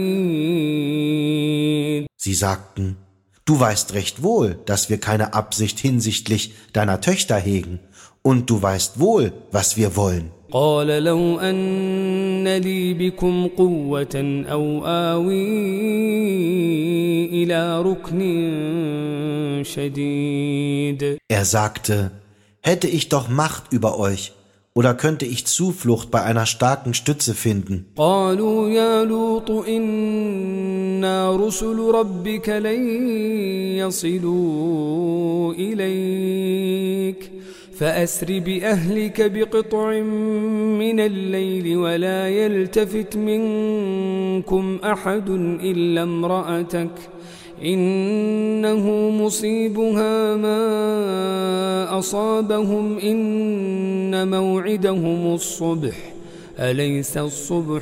نريد. Sie sagten: Du weißt recht wohl, dass wir keine Absicht hinsichtlich deiner Töchter hegen, und du weißt wohl, was wir wollen. قال لو أن لي بكم قوة أو آوي إلى ركن شديد. Er sagte: Hätte ich doch Macht über euch, oder könnte ich Zuflucht bei einer starken Stütze finden. قالوا يا لوط إنا رسل ربك لن يصلوا إليك فأسر بأهلك بقطع من الليل ولا يلتفت منكم أحد إلا امرأتك إنه مصيبها ما أصابهم إن موعدهم الصبح أليس الصبح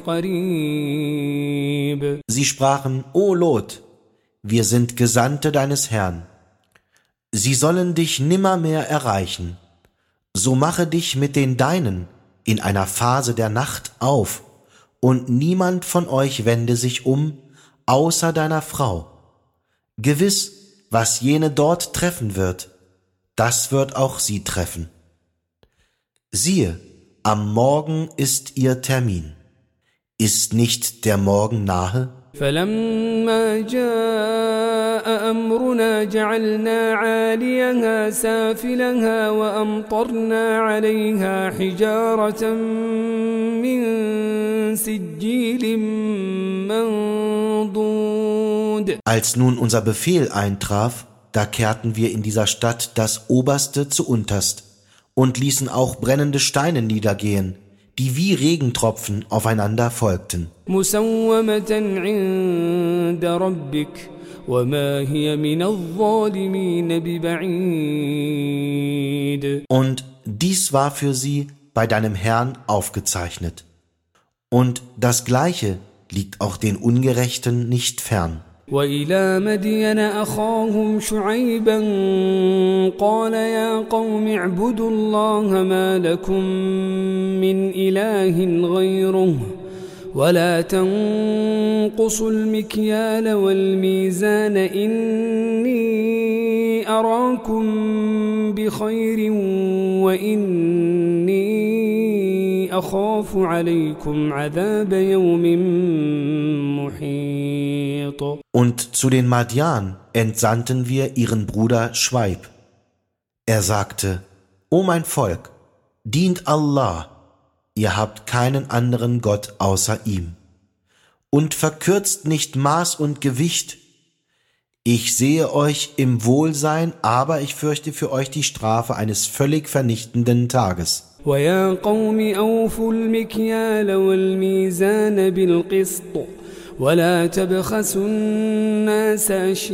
بقريب. Sie sprachen: O Lot, wir sind Gesandte deines Herrn. Sie sollen dich nimmermehr erreichen. So mache dich mit den Deinen in einer Phase der Nacht auf, und niemand von euch wende sich um, außer deiner Frau. Gewiss, was jene dort treffen wird, das wird auch sie treffen. Siehe, am Morgen ist ihr Termin. Ist nicht der Morgen nahe? فلما جاء أمرنا جعلنا عاليها سافلها وأمطرنا عليها حجارة من سجيل منضود. Als nun unser Befehl eintraf, da kehrten wir in dieser Stadt das Oberste zu Unterst und ließen auch brennende Steine niedergehen, die wie Regentropfen aufeinander folgten. مسومة عند ربك وما هي من الظالمين ببعيد. Und dies war für sie bei deinem Herrn aufgezeichnet. Und das Gleiche liegt auch den Ungerechten nicht fern. وإلى مدين أخاهم شعيبا قال يا قوم اعبدوا الله ما لكم من إله غيره ولا تنقصوا المكيال والميزان إني أراكم بخير وإني أخاف عليكم عذاب يوم محيط. Und zu den Madian entsandten wir ihren Bruder Schweib. Er sagte: O mein Volk, dient Allah, ihr habt keinen anderen Gott außer ihm. Und verkürzt nicht Maß und Gewicht. Ich sehe euch im Wohlsein, aber ich fürchte für euch die Strafe eines völlig vernichtenden Tages. ويا قوم أوفوا المكيال والميزان بالقسط ولا تبخسوا الناس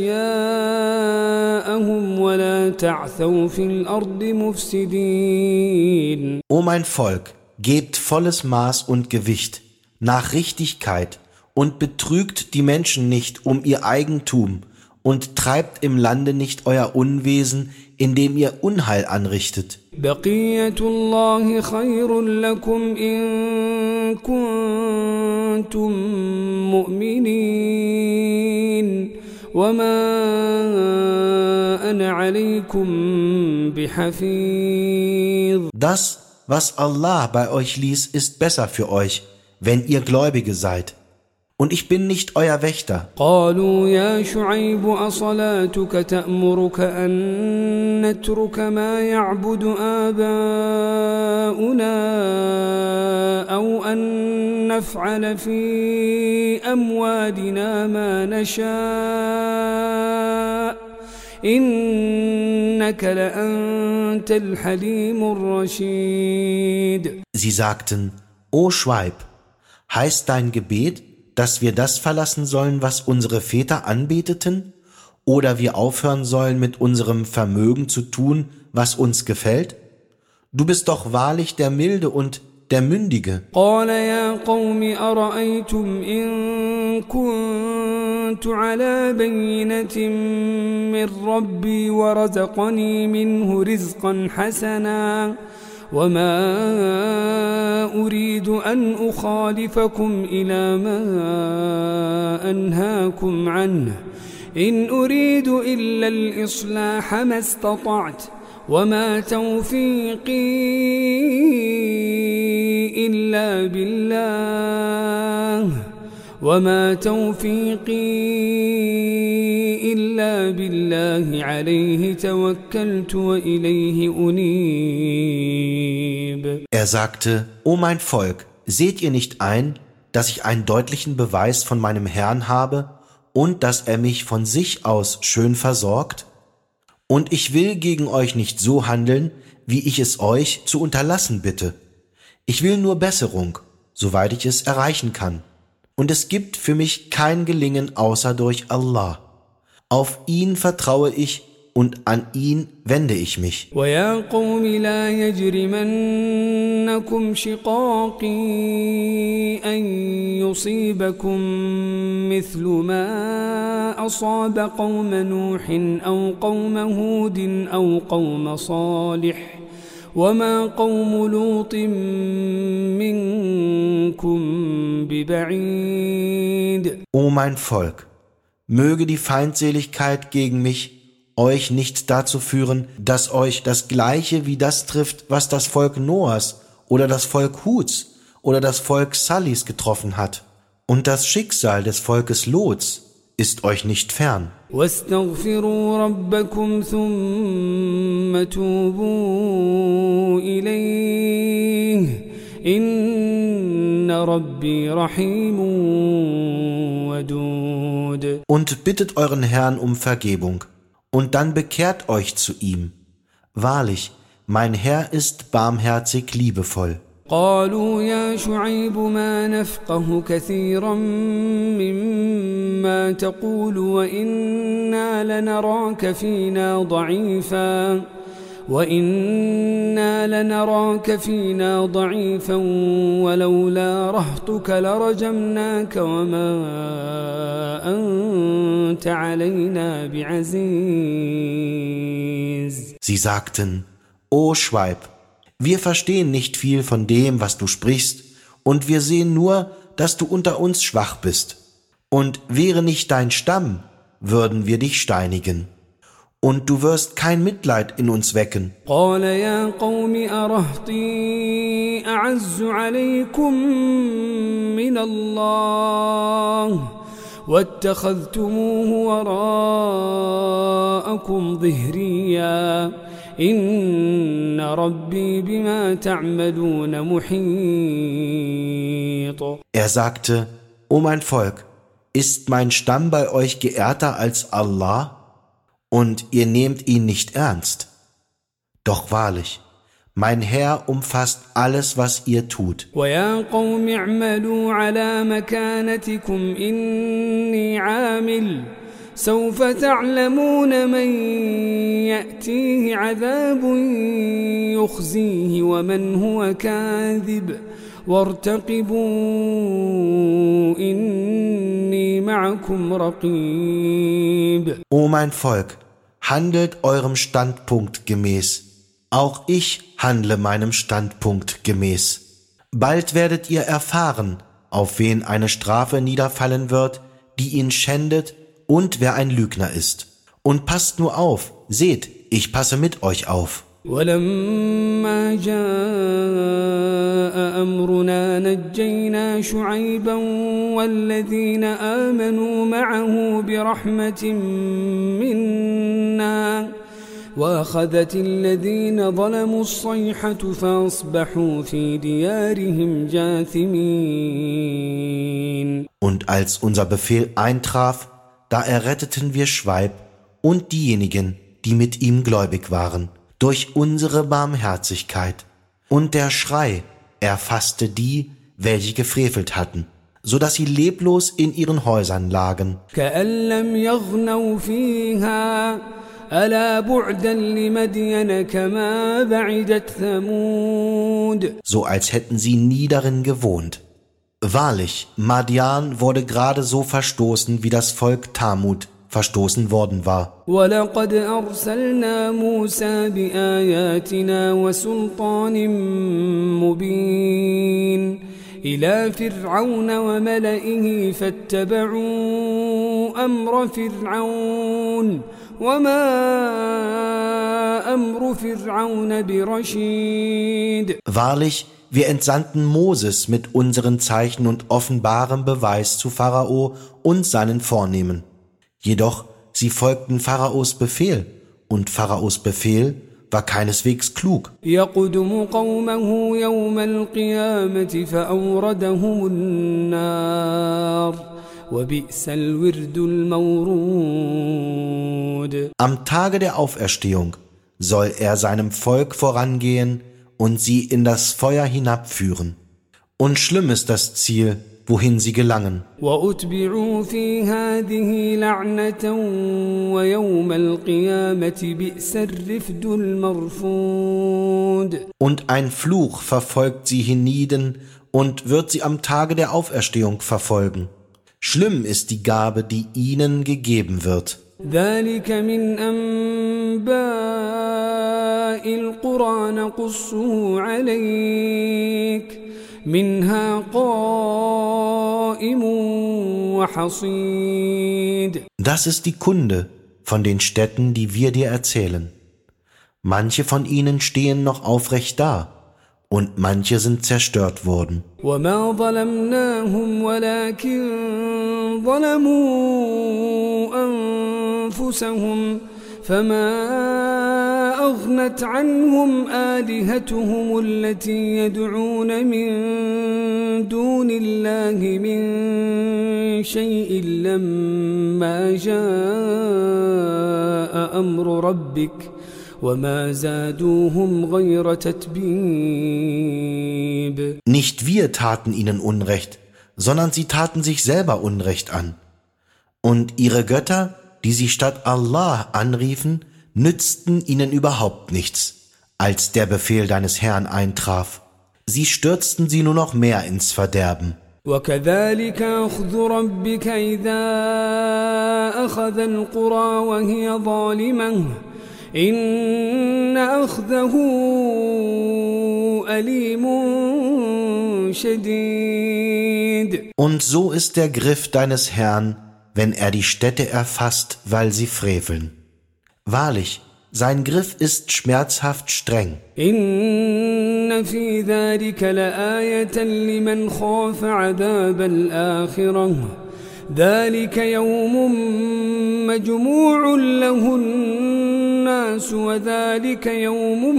أشياءهم ولا تعثوا في الأرض مفسدين. O mein Volk, gebt volles Maß und Gewicht nach Richtigkeit und betrügt die Menschen nicht um ihr Eigentum und treibt im Lande nicht euer Unwesen, indem ihr Unheil anrichtet. بقية الله خير لكم إن كنتم مؤمنين وما أنا عليكم بحفيظ. Das, was Allah bei euch ließ, ist besser für euch, wenn ihr Gläubige seid. Und ich bin nicht euer Wächter. قالوا يا شعيب أصلاتك تأمرك أن نترك ما يعبد آباؤنا أو أن نفعل في أموالنا ما نشاء إنك لأنت الحليم الرشيد. Sie sagten, O Schweib, heißt dein Gebet, dass wir das verlassen sollen, was unsere Väter anbeteten, oder wir aufhören sollen, mit unserem Vermögen zu tun, was uns gefällt? Du bist doch wahrlich der Milde und der Mündige. قال يا قوم أرأيتم إن كنت على بينة من ربي ورزقني منه رزقا حسنا وما أريد أن أخالفكم إلى ما أنهاكم عنه إن أريد إلا الإصلاح ما استطعت وما توفيقي إلا بالله عليه توكلت وإليه أنيب. Er sagte, O mein Volk, seht ihr nicht ein, dass ich einen deutlichen Beweis von meinem Herrn habe und dass er mich von sich aus schön versorgt? Und ich will gegen euch nicht so handeln, wie ich es euch zu unterlassen bitte. Ich will nur Besserung, soweit ich es erreichen kann. Und es gibt für mich kein Gelingen außer durch Allah. Auf ihn vertraue ich und an ihn wende ich mich. وَيَا قَوْمِ لَا يَجْرِمَنَّكُمْ شِقَاقِي أَنْ يُصِيبَكُمْ مِثْلُ مَا أَصَابَ قَوْمَ نُوحٍ أَوْ قَوْمَ هُودٍ أَوْ قَوْمَ صَالِحٍ وَمَا قَوْمُ لُوطٍ مِّنكُمْ بِبَعِيدٍ. O mein Volk, möge die Feindseligkeit gegen mich euch nicht dazu führen, dass euch das Gleiche wie das trifft, was das Volk Noahs oder das Volk Huds oder das Volk Salis getroffen hat. Und das Schicksal des Volkes Lots ist euch nicht fern. واستغفروا ربكم ثم توبوا إليه إن ربي رحيم ودود. Und bittet euren Herrn um Vergebung, und dann bekehrt euch zu ihm. Wahrlich, mein Herr ist barmherzig liebevoll. قالوا يا شعيب ما نفقه كثيرا مما تقول وإنا لنراك فينا ضعيفا ولولا رهطك لرجمناك وما أنت علينا بعزيز. Sie sagten, O Schweib, wir verstehen nicht viel von dem, was du sprichst, und wir sehen nur, dass du unter uns schwach bist. Und wäre nicht dein Stamm, würden wir dich steinigen. Und du wirst kein Mitleid in uns wecken. قال يا قوم أرهطي أعز عليكم من الله واتخذتموه وراءكم ظهريا إن ربي بما تعملون محيط. Er sagte, O mein Volk, ist mein Stamm bei euch geehrter als Allah? Und ihr nehmt ihn nicht ernst. Doch wahrlich, mein Herr umfasst alles, was ihr tut. وَيَا قَوْمِ اعْمَلُوا عَلَى مَكَانَتِكُمْ إِنِّي عَامِلٌ سَوْفَ تَعْلَمُونَ مَنْ يَأْتِيهِ عَذَابٌ يُخْزِيهِ وَمَنْ هُوَ كَاذِبٌ وَارْتَقِبُوا إِنِّي مَعَكُمْ رَقِيبٌ. O mein Volk, handelt eurem Standpunkt gemäß. Auch ich handle meinem Standpunkt gemäß. Bald werdet ihr erfahren, auf wen eine Strafe niederfallen wird, die ihn schändet und wer ein Lügner ist. Und passt nur auf, seht, ich passe mit euch auf. ولما جاء أمرنا نجينا شعيبا والذين آمنوا معه برحمة منا وأخذت الذين ظلموا الصيحة فأصبحوا في ديارهم جاثمين. Und als unser Befehl eintraf, da erretteten wir Schweib und diejenigen, die mit ihm gläubig waren, durch unsere Barmherzigkeit. Und der Schrei erfasste die, welche gefrevelt hatten, so dass sie leblos in ihren Häusern lagen. كأن لم يغنوا فيها ألا بعدا لمدين كما بعدت ثمود. So als hätten sie nie darin gewohnt. Wahrlich, Madian wurde gerade so verstoßen, wie das Volk Thamud verstoßen worden war. ولقد أرسلنا موسى بآياتنا وسلطان مبين إلى فرعون وملئه فاتبعوا أمر فرعون وما أمر فرعون برشيد. Wahrlich, wir entsandten Moses mit unseren Zeichen und offenbarem Beweis zu Pharao und seinen Vornehmen. Jedoch, sie folgten Pharaos Befehl, und Pharaos Befehl war keineswegs klug. يقدم قومه يوم القيامة فأوردهم النار وبئس الورد المورود. Am Tage der Auferstehung soll er seinem Volk vorangehen und sie in das Feuer hinabführen. Und schlimm ist das Ziel, wohin sie gelangen. وأتبعوا في هذه لعنة ويوم القيامة بئس الرفد المرفود. Und ein Fluch verfolgt sie hienieden und wird sie am Tage der Auferstehung verfolgen. Schlimm ist die Gabe, die ihnen gegeben wird. ذلك من أنباء القرى نقصه عليك منها قائم وحصيد. Das ist die Kunde von den Städten, die wir dir erzählen. Manche von ihnen stehen noch aufrecht da und manche sind zerstört worden. وما ظلمناهم ولكن ظلموا أنفسهم فما أغنت عنهم آلهتهم التي يدعون من دون الله من شيء لما جاء أمر ربك وما زادوهم غير تتبيب. Nicht wir taten ihnen Unrecht, sondern sie taten sich selber Unrecht an. Und ihre Götter, die sie statt Allah anriefen, nützten ihnen überhaupt nichts, als der Befehl deines Herrn eintraf. Sie stürzten sie nur noch mehr ins Verderben. وكذلك أخذ ربك إذا أخذ القرى وهي ظالمة إن أخذه أليم شديد. Und so ist der Griff deines Herrn, wenn er die Städte erfasst, weil sie freveln. Wahrlich, sein Griff ist schmerzhaft streng. إن في ذلك لآية لمن خاف عذاب الآخرة ذلك يوم مجموع له الناس وذلك يوم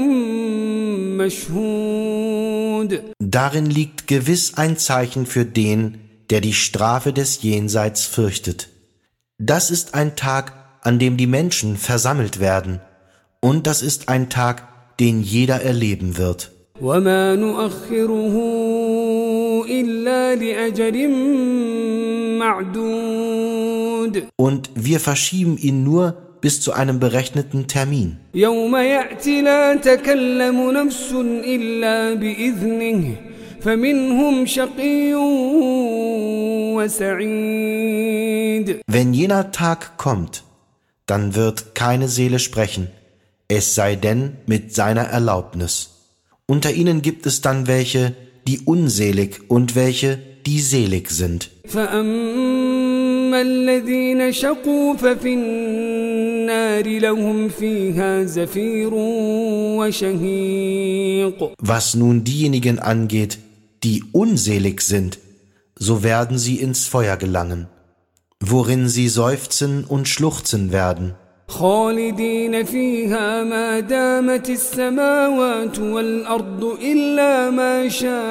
مشهود. Darin liegt gewiss ein Zeichen für den, der die Strafe des Jenseits fürchtet. Das ist ein Tag, an dem die Menschen versammelt werden, und das ist ein Tag, den jeder erleben wird. وما نؤخره إلا لأجل معدود. Und wir verschieben ihn nur bis zu einem berechneten Termin. يوم يأتي لا تكلم نفس إلا بإذنه فمنهم شقي وسعيد. Wenn jener Tag kommt, dann wird keine Seele sprechen, es sei denn mit seiner Erlaubnis. Unter ihnen gibt es dann welche, die unselig und welche, die selig sind. فأما فأما الذين شقوا ففي النار لهم فيها زفير وشهيق. Was nun diejenigen angeht, die unselig sind, so werden sie ins Feuer gelangen, worin sie seufzen und schluchzen werden. خالدين فيها ما دامت السماوات والأرض إلا ما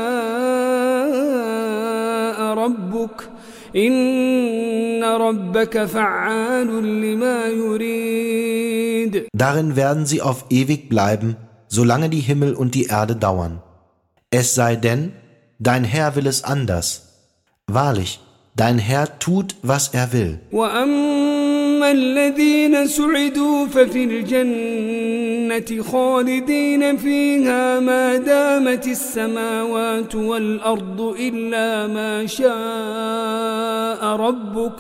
شاء ربك إن ربك فعال لما يريد. Darin werden sie auf ewig bleiben, solange die Himmel und die Erde dauern. Es sei denn, dein Herr will es anders. Wahrlich, dein Herr tut, was er will. وأما الذين سعدوا ففي الجنة خالدين فيها ما دامت السماوات والأرض إلا ما شاء ربك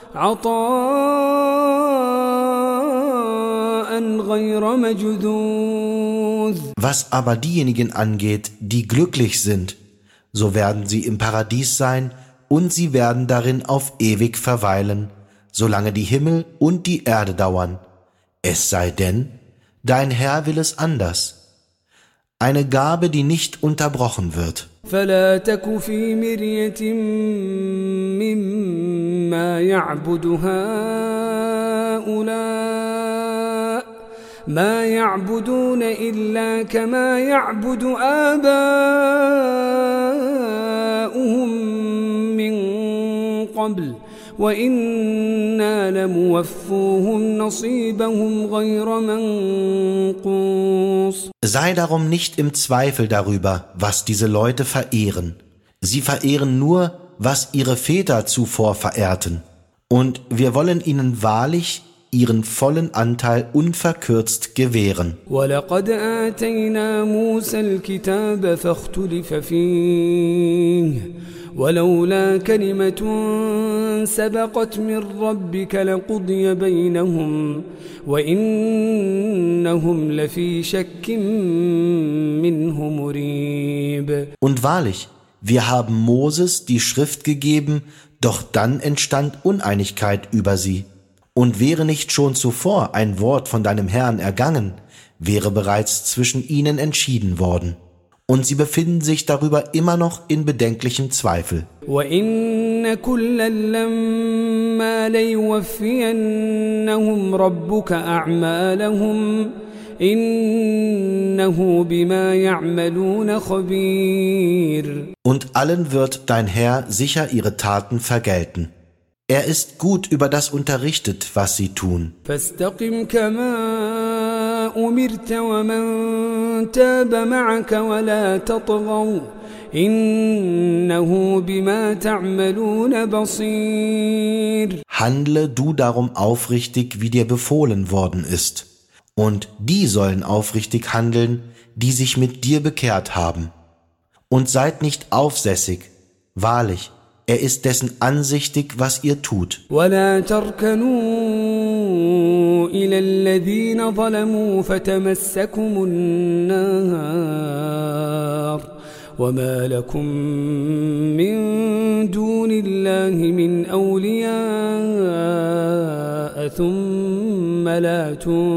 عطاء غير مجذوذ. Was aber diejenigen angeht, die glücklich sind, so werden sie im Paradies sein und sie werden darin auf ewig verweilen, solange die Himmel und die Erde dauern. Es sei denn, dein Herr will es anders. Eine Gabe, die nicht unterbrochen wird. فلا تك في مرية مما يعبد هؤلاء ما يعبدون إلا كما يعبد آباؤهم من قبل وإنا لموفوهم نصيبهم غير منقوص. Sei darum nicht im Zweifel darüber, was diese Leute verehren. Sie verehren nur, was ihre Väter zuvor verehrten. Und wir wollen ihnen wahrlich ihren vollen Anteil unverkürzt gewähren. وَلَقَدْ آتَيْنَا مُوسَى الْكِتَابَ فَاخْتُلِفَ فِيهِ وَلَوْلَا كَلِمَةٌ سَبَقَتْ مِنْ رَبِّكَ لَقُضِيَ بَيْنَهُمْ وَإِنَّهُمْ لَفِي شَكٍّ مِّنْهُ مُرِيبٍ. Und wahrlich, wir haben Moses die Schrift gegeben, doch dann entstand Uneinigkeit über sie. Und wäre nicht schon zuvor ein Wort von deinem Herrn ergangen, wäre bereits zwischen ihnen entschieden worden. Und sie befinden sich darüber immer noch in bedenklichem Zweifel. وَإِنَّ كُلًّا لَمَّا لَيُوَفِّيَنَّهُمْ رَبُّكَ أَعْمَالَهُمْ إِنَّهُ بِمَا يَعْمَلُونَ خَبِيرٌ. Und allen wird dein Herr sicher ihre Taten vergelten. Er ist gut über das unterrichtet, was sie tun. فَاسْتَقِمْ كَمَا أُمِرْتَ وَمَنْ تَابَ مَعَكَ وَلَا تَطْغَوْا إِنَّهُ بِمَا تَعْمَلُونَ بَصِيرٌ. Handle du darum aufrichtig, wie dir befohlen worden ist. Und die sollen aufrichtig handeln, die sich mit dir bekehrt haben. Und seid nicht aufsässig, wahrlich, er ist dessen ansichtig, was ihr tut. وَلَا تَرْكَنُوا إِلَى الَّذِينَ ظَلَمُوا فَتَمَسَّكُمُ النَّارُ وَمَا لَكُمْ مِنْ دُونِ اللَّهِ مِنْ أَوْلِيَاءَ ثُمَّ لَا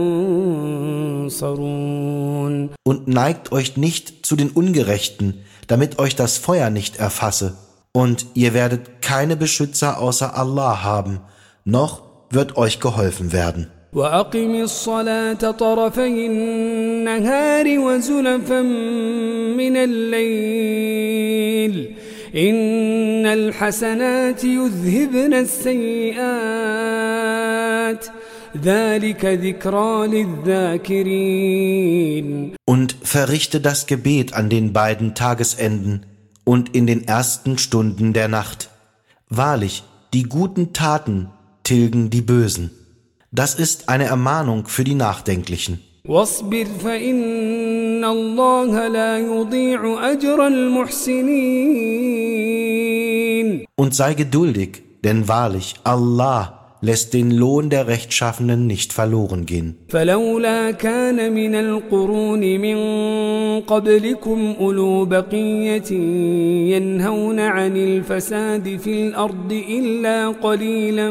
تُنْصَرُونَ. Und neigt euch nicht zu den Ungerechten, damit euch das Feuer nicht erfasse. Und ihr werdet keine Beschützer außer Allah haben, noch wird euch geholfen werden. وَأَقِمِ الصَّلَاةَ طَرَفَيِ النَّهَارِ وَزُلَفًا مِنَ اللَّيْلِ إِنَّ الْحَسَنَاتِ يُذْهِبْنَ السَّيِّئَاتِ ذَلِكَ ذِكْرَى لِلذَّاكِرِينَ. Und verrichte das Gebet an den beiden Tagesenden und in den ersten Stunden der Nacht. Wahrlich, die guten Taten tilgen die Bösen. Das ist eine Ermahnung für die Nachdenklichen. وَاصْبِرْ فَإِنَّ اللَّهَ لَا يُضِيعُ أَجْرَ الْمُحْسِنِينَ. Und sei geduldig, denn wahrlich, Allah lässt den Lohn der Rechtschaffenen nicht verloren gehen. فلولا كان من القرون من قبلكم أولو بقية ينهون عن الفساد في الأرض إلا قليلا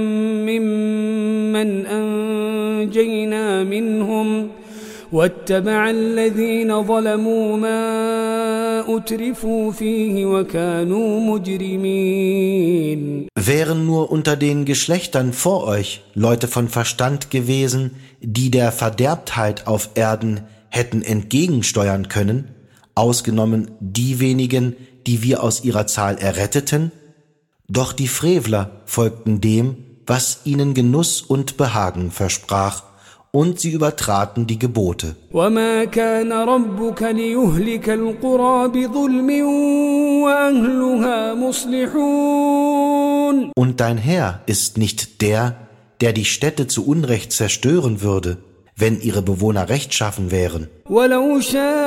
ممن أنجينا منهم واتبع الذين ظلموا ما أترفوا فيه وكانوا مجرمين. Wären nur unter den Geschlechtern vor euch Leute von Verstand gewesen, die der Verderbtheit auf Erden hätten entgegensteuern können, ausgenommen die wenigen, die wir aus ihrer Zahl erretteten? Doch die Frevler folgten dem, was ihnen Genuss und Behagen versprach, und sie übertraten die Gebote. وَمَا كَانَ رَبُّكَ لِيُهْلِكَ الْقُرَى بِظُلْمٍ وَأَهْلُهَا مُصْلِحُونَ. Und dein Herr ist nicht der, der die Städte zu Unrecht zerstören würde, wenn ihre Bewohner rechtschaffen wären. وَلَوْ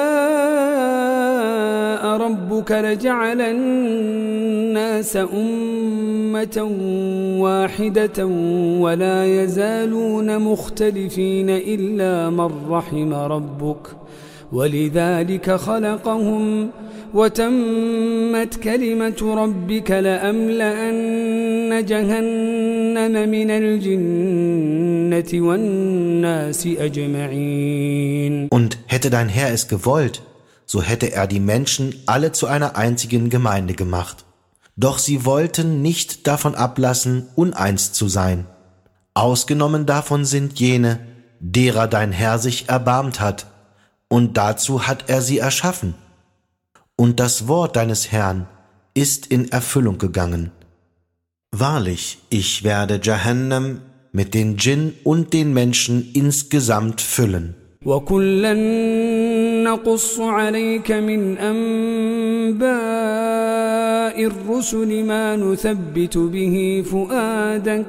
شَاءَ رَبُّكَ لَجَعَلَ النَّاسَ أُمَّةً واحدة ولا يزالون مختلفين إلا من رحم ربك ولذلك خلقهم وتمت كلمة ربك لأملأن جهنم من الجنة والناس أجمعين. Und hätte dein Herr es gewollt, so hätte er die Menschen alle zu einer einzigen Gemeinde gemacht. Doch sie wollten nicht davon ablassen, uneins zu sein. Ausgenommen davon sind jene, derer dein Herr sich erbarmt hat, und dazu hat er sie erschaffen. Und das Wort deines Herrn ist in Erfüllung gegangen. Wahrlich, ich werde Jahannam mit den Djinn und den Menschen insgesamt füllen. وَكُلًّا نَقُصُّ عَلَيْكَ مِنْ أَنْبَاءِ الرُّسُلِ مَا نُثَبِّتُ بِهِ فُؤَادَكَ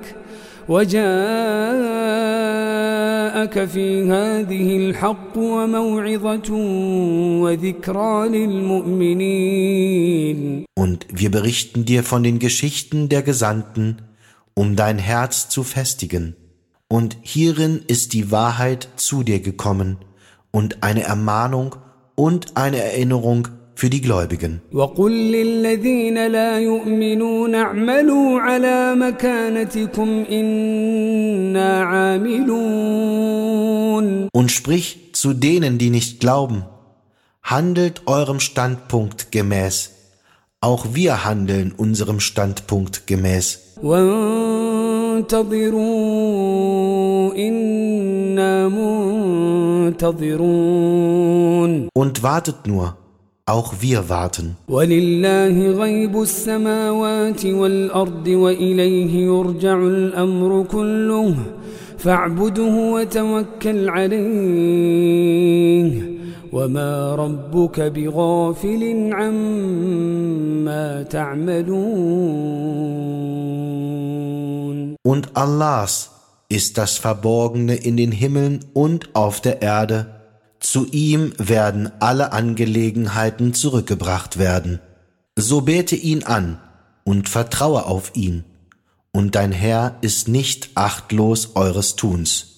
وَجَاءَكَ فِي هَذِهِ الْحَقُّ وَمَوْعِظَةٌ وَذِكْرَى لِلْمُؤْمِنِينَ. Und wir berichten dir von den Geschichten der Gesandten, um dein Herz zu festigen. Und hierin ist die Wahrheit zu dir gekommen und eine Ermahnung und eine Erinnerung für die Gläubigen. وَقُلْ لِلَّذِينَ لَا يُؤْمِنُونَ اعْمَلُوا عَلَى مَكَانَتِكُمْ إِنَّا عَامِلُونَ. Und sprich zu denen, die nicht glauben, handelt eurem Standpunkt gemäß. Auch wir handeln unserem Standpunkt gemäß. وَانْتَظِرُوا إِنَّا مُنْتَظِرُونَ. Und wartet nur, auch wir warten. وَلِلَّهِ غَيْبُ السَّمَاوَاتِ وَالْأَرْضِ وَإِلَيْهِ يُرْجَعُ الْأَمْرُ كُلُّهُ فَاعْبُدْهُ وَتَوَكَّلْ عَلَيْهِ وَمَا رَبُّكَ بِغَافِلٍ عَمَّا تَعْمَلُونَ. Und Allahs ist das Verborgene in den Himmeln und auf der Erde. Zu ihm werden alle Angelegenheiten zurückgebracht werden. So bete ihn an und vertraue auf ihn. Und dein Herr ist nicht achtlos eures Tuns.